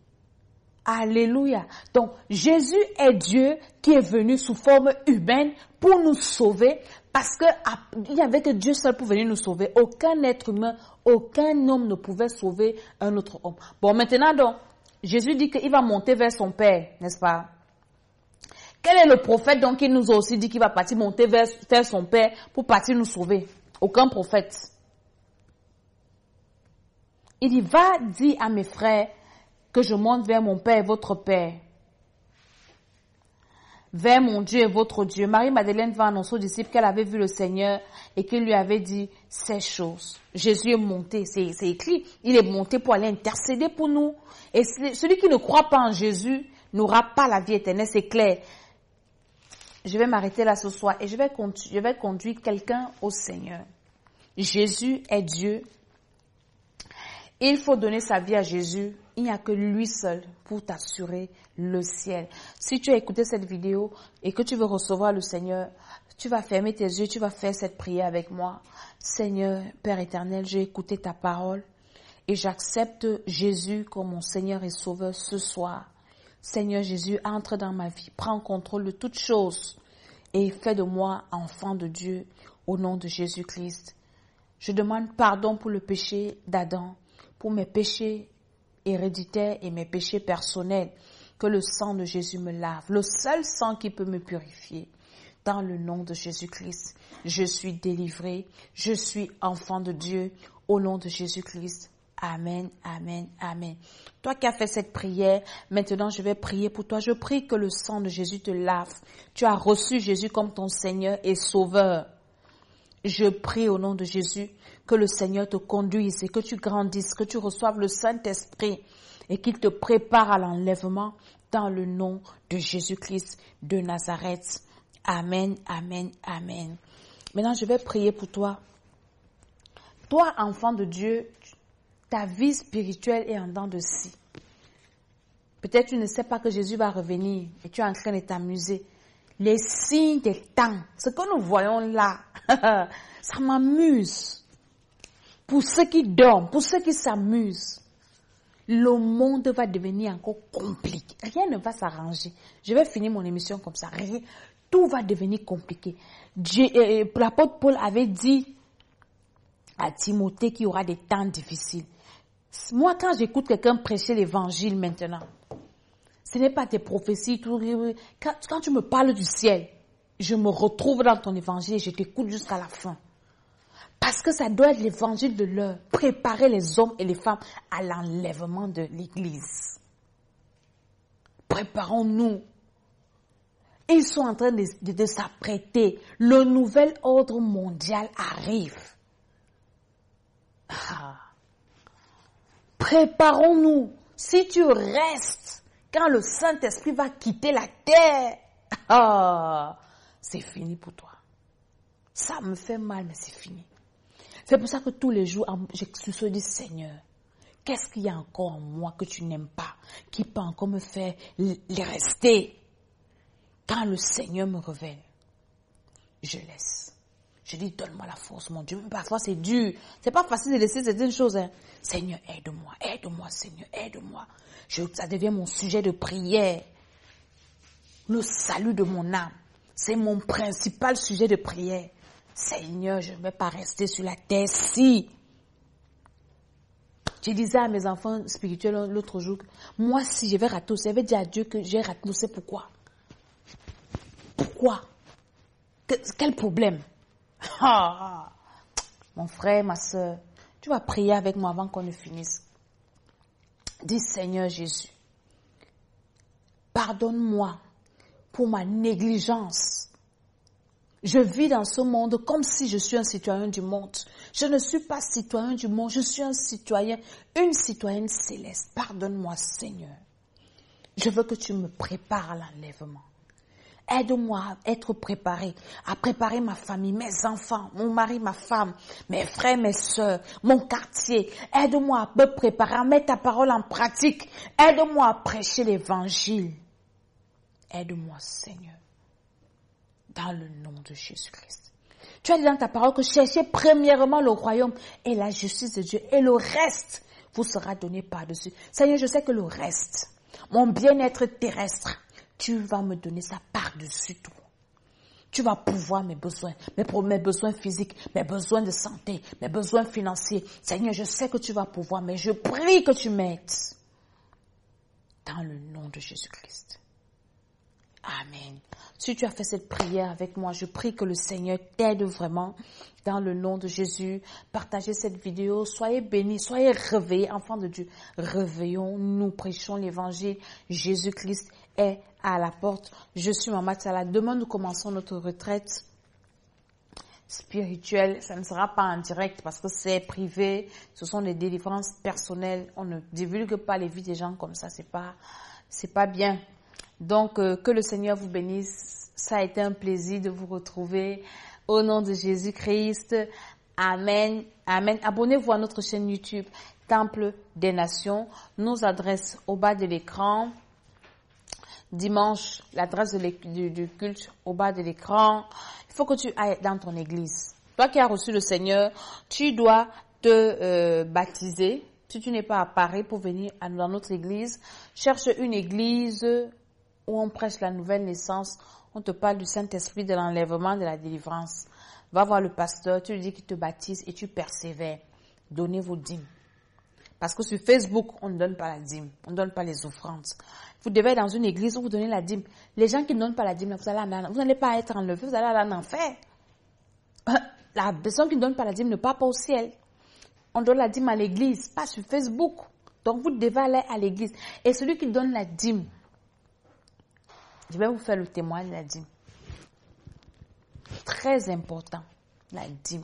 Alléluia. Donc, Jésus est Dieu qui est venu sous forme humaine pour nous sauver parce que il n'y avait que Dieu seul pour venir nous sauver. Aucun être humain, aucun homme ne pouvait sauver un autre homme. Bon, maintenant donc, Jésus dit qu'il va monter vers son Père, n'est-ce pas? Quel est le prophète donc qui nous a aussi dit qu'il va partir monter vers son Père pour partir nous sauver? Aucun prophète. Il dit, va dire à mes frères que je monte vers mon Père et votre Père, vers mon Dieu et votre Dieu. Marie-Madeleine va annoncer aux disciples qu'elle avait vu le Seigneur et qu'il lui avait dit ces choses. Jésus est monté, c'est écrit, il est monté pour aller intercéder pour nous. Et celui qui ne croit pas en Jésus n'aura pas la vie éternelle, c'est clair. Je vais m'arrêter là ce soir et je vais conduire quelqu'un au Seigneur. Jésus est Dieu. Il faut donner sa vie à Jésus. Il n'y a que lui seul pour t'assurer le ciel. Si tu as écouté cette vidéo et que tu veux recevoir le Seigneur, tu vas fermer tes yeux, tu vas faire cette prière avec moi. Seigneur, Père éternel, j'ai écouté ta parole et j'accepte Jésus comme mon Seigneur et Sauveur ce soir. Seigneur Jésus, entre dans ma vie, prends contrôle de toutes choses et fais de moi enfant de Dieu au nom de Jésus-Christ. Je demande pardon pour le péché d'Adam, pour mes péchés héréditaires et mes péchés personnels. Que le sang de Jésus me lave, le seul sang qui peut me purifier. Dans le nom de Jésus-Christ, je suis délivré, je suis enfant de Dieu au nom de Jésus-Christ. Amen, amen, amen. Toi qui as fait cette prière, maintenant je vais prier pour toi. Je prie que le sang de Jésus te lave. Tu as reçu Jésus comme ton Seigneur et Sauveur. Je prie au nom de Jésus que le Seigneur te conduise et que tu grandisses, que tu reçoives le Saint-Esprit et qu'il te prépare à l'enlèvement dans le nom de Jésus-Christ de Nazareth. Amen, amen, amen. Maintenant, je vais prier pour toi. Toi, enfant de Dieu, ta vie spirituelle est en dents de scie. Peut-être tu ne sais pas que Jésus va revenir et tu es en train de t'amuser. Les signes des temps, ce que nous voyons là, ça m'amuse. pour ceux qui dorment, pour ceux qui s'amusent, le monde va devenir encore compliqué. Rien ne va s'arranger. Je vais finir mon émission comme ça. Rien, tout va devenir compliqué. L'apôtre Paul avait dit à Timothée qu'il y aura des temps difficiles. Moi, quand j'écoute quelqu'un prêcher l'évangile maintenant, ce n'est pas tes prophéties. Quand tu me parles du ciel, je me retrouve dans ton évangile et je t'écoute jusqu'à la fin. Parce que ça doit être l'évangile de l'heure. Préparer les hommes et les femmes à l'enlèvement de l'Église. Préparons-nous. Ils sont en train de s'apprêter. Le nouvel ordre mondial arrive. Préparons-nous. Si tu restes, quand le Saint-Esprit va quitter la terre, c'est fini pour toi. Ça me fait mal, mais c'est fini. C'est pour ça que tous les jours, je me dis, Seigneur, qu'est-ce qu'il y a encore en moi que tu n'aimes pas, qui peut encore me faire les rester? Quand le Seigneur me révèle, je laisse. Je dis, donne-moi la force, mon Dieu. Parfois, c'est dur. C'est pas facile de laisser certaines choses. Hein. Seigneur, aide-moi. Aide-moi, Seigneur, aide-moi. Ça devient mon sujet de prière. Le salut de mon âme. C'est mon principal sujet de prière. Seigneur, je ne vais pas rester sur la terre si. Je disais à mes enfants spirituels l'autre jour, moi, si je vais rater, je vais dire à Dieu que j'ai raté, c'est pourquoi. Pourquoi? Quel problème? Mon frère, ma soeur, tu vas prier avec moi avant qu'on ne finisse. Dis, Seigneur Jésus, pardonne-moi pour ma négligence. Je vis dans ce monde comme si je suis un citoyen du monde. Je ne suis pas citoyen du monde, je suis un citoyen, une citoyenne céleste. Pardonne-moi, Seigneur. Je veux que tu me prépares à l'enlèvement. Aide-moi à être préparé, à préparer ma famille, mes enfants, mon mari, ma femme, mes frères, mes sœurs, mon quartier. Aide-moi à me préparer, à mettre ta parole en pratique. Aide-moi à prêcher l'évangile. Aide-moi, Seigneur. Dans le nom de Jésus-Christ. Tu as dit dans ta parole que cherchez premièrement le royaume et la justice de Dieu et le reste vous sera donné par-dessus. Seigneur, je sais que le reste, mon bien-être terrestre, tu vas me donner ça par-dessus tout. Tu vas pouvoir mes besoins, mes besoins physiques, mes besoins de santé, mes besoins financiers. Seigneur, je sais que tu vas pouvoir, mais je prie que tu m'aides. Dans le nom de Jésus-Christ. Amen. Si tu as fait cette prière avec moi, je prie que le Seigneur t'aide vraiment dans le nom de Jésus. Partagez cette vidéo. Soyez bénis, soyez réveillés, enfants de Dieu. Réveillons, nous prêchons l'évangile. Jésus-Christ est à la porte. Je suis Maman Tala. Demain, nous commençons notre retraite spirituelle. Ça ne sera pas en direct parce que c'est privé. Ce sont des délivrances personnelles. On ne divulgue pas les vies des gens comme ça. C'est pas bien. Donc, que le Seigneur vous bénisse. Ça a été un plaisir de vous retrouver. Au nom de Jésus-Christ. Amen. Amen. Abonnez-vous à notre chaîne YouTube, Temple des Nations. Nos adresses au bas de l'écran. Dimanche, l'adresse du culte au bas de l'écran. Il faut que tu ailles dans ton église. Toi qui as reçu le Seigneur, tu dois te baptiser. Si tu n'es pas à Paris pour venir dans notre église, cherche une église où on prêche la nouvelle naissance, on te parle du Saint-Esprit, de l'enlèvement, de la délivrance. Va voir le pasteur, tu lui dis qu'il te baptise et tu persévères. Donnez vos dîmes. Parce que sur Facebook, on ne donne pas la dîme, on ne donne pas les offrandes. Vous devez être dans une église où vous donnez la dîme. Les gens qui ne donnent pas la dîme, vous n'allez pas être enlevés, vous allez aller en enfer. La personne qui ne donne pas la dîme ne part pas au ciel. On donne la dîme à l'église, pas sur Facebook. Donc vous devez aller à l'église. Et celui qui donne la dîme, je vais vous faire le témoin de la dîme. Très important, la dîme.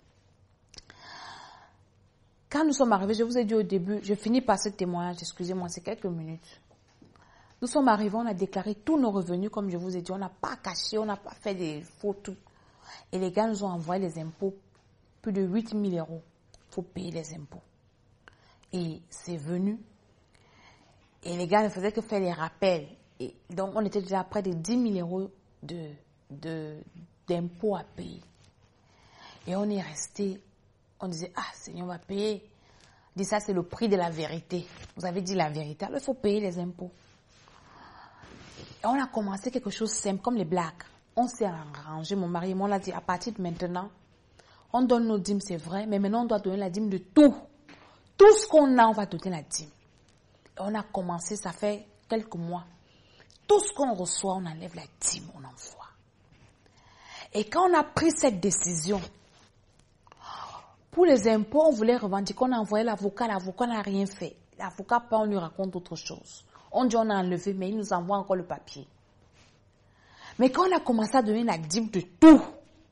Quand nous sommes arrivés, je vous ai dit au début, je finis par ce témoignage, excusez-moi, c'est quelques minutes. Nous sommes arrivés, on a déclaré tous nos revenus, comme je vous ai dit, on n'a pas caché, on n'a pas fait des faux trucs. Et les gars nous ont envoyé les impôts, plus de 8 000 euros. Il faut payer les impôts. Et c'est venu. Et les gars ne faisaient que faire les rappels. Et donc, on était déjà à près de 10 000 euros d'impôts à payer. Et on est resté On disait, Seigneur, on va payer. Il dit, ça, c'est le prix de la vérité. Vous avez dit la vérité. Alors, il faut payer les impôts. Et on a commencé quelque chose de simple, comme les blagues. On s'est arrangé, mon mari et moi, on a dit, à partir de maintenant, on donne nos dîmes, c'est vrai, mais maintenant, on doit donner la dîme de tout. Tout ce qu'on a, on va donner la dîme. Et on a commencé, ça fait quelques mois. Tout ce qu'on reçoit, on enlève la dîme, on envoie. Et quand on a pris cette décision, pour les impôts, on voulait revendiquer, on a envoyé l'avocat n'a rien fait. L'avocat, on lui raconte autre chose. On dit on a enlevé, mais il nous envoie encore le papier. Mais quand on a commencé à donner la dîme de tout,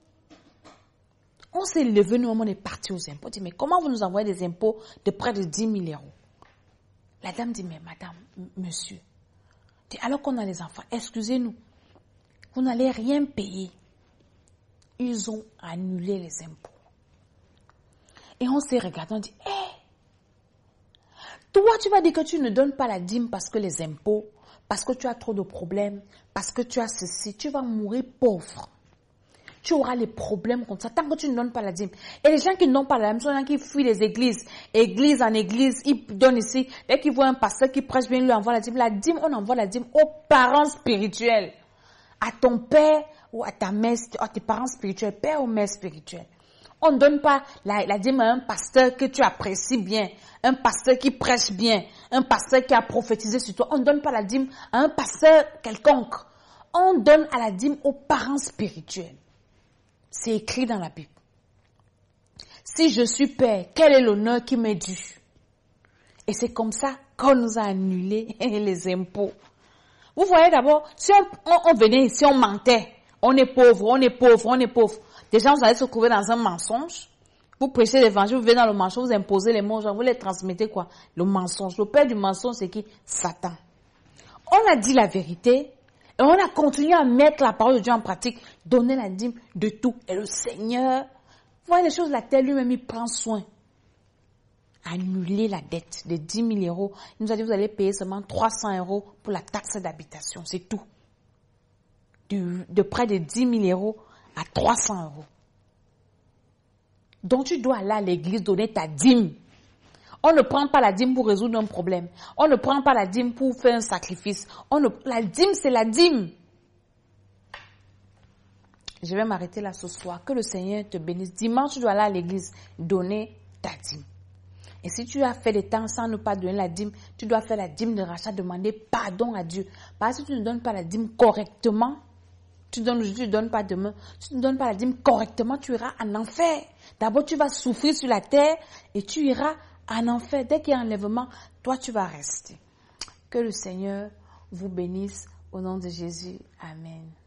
on s'est levé, nous, on est parti aux impôts. On dit, mais comment vous nous envoyez des impôts de près de 10 000 euros? La dame dit, mais madame, monsieur, alors qu'on a les enfants, excusez-nous, vous n'allez rien payer. Ils ont annulé les impôts. Et on s'est regardé, on dit, toi, tu vas dire que tu ne donnes pas la dîme parce que les impôts, parce que tu as trop de problèmes, parce que tu as ceci, tu vas mourir pauvre. Tu auras les problèmes comme ça, tant que tu ne donnes pas la dîme. Et les gens qui ne donnent pas la dîme sont les gens qui fuient les églises. Église en église, ils donnent ici. Dès qu'ils voient un pasteur qui prêche bien, ils lui envoient la dîme. La dîme, on envoie la dîme aux parents spirituels. À ton père ou à ta mère, à tes parents spirituels, père ou mère spirituelle. On ne donne pas la dîme à un pasteur que tu apprécies bien, un pasteur qui prêche bien, un pasteur qui a prophétisé sur toi. On ne donne pas la dîme à un pasteur quelconque. On donne à la dîme aux parents spirituels. C'est écrit dans la Bible. Si je suis père, quel est l'honneur qui m'est dû? Et c'est comme ça qu'on nous a annulé les impôts. Vous voyez d'abord, si on venait ici, on mentait. On est pauvre, on est pauvre, on est pauvre. Déjà, vous allez se trouver dans un mensonge. Vous prêchez l'évangile, vous venez dans le mensonge, vous imposez les mots, vous les transmettez quoi? Le mensonge. Le père du mensonge, c'est qui? Satan. On a dit la vérité. Et on a continué à mettre la parole de Dieu en pratique, donner la dîme de tout. Et le Seigneur, vous voyez les choses, la terre lui-même, il prend soin. Annuler la dette de 10 000 euros. Il nous a dit, vous allez payer seulement 300 euros pour la taxe d'habitation. C'est tout. De près de 10 000 euros à 300 euros. Donc tu dois aller à l'église donner ta dîme. On ne prend pas la dîme pour résoudre un problème. On ne prend pas la dîme pour faire un sacrifice. La dîme, c'est la dîme. Je vais m'arrêter là ce soir. Que le Seigneur te bénisse. Dimanche, tu dois aller à l'église donner ta dîme. Et si tu as fait des temps sans ne pas donner la dîme, tu dois faire la dîme de rachat, demander pardon à Dieu. Parce que si tu ne donnes pas la dîme correctement, tu donnes aujourd'hui, tu ne donnes pas demain, si tu ne donnes pas la dîme correctement, tu iras en enfer. D'abord, tu vas souffrir sur la terre et tu iras en enfer. Dès qu'il y a enlèvement, toi, tu vas rester. Que le Seigneur vous bénisse au nom de Jésus. Amen.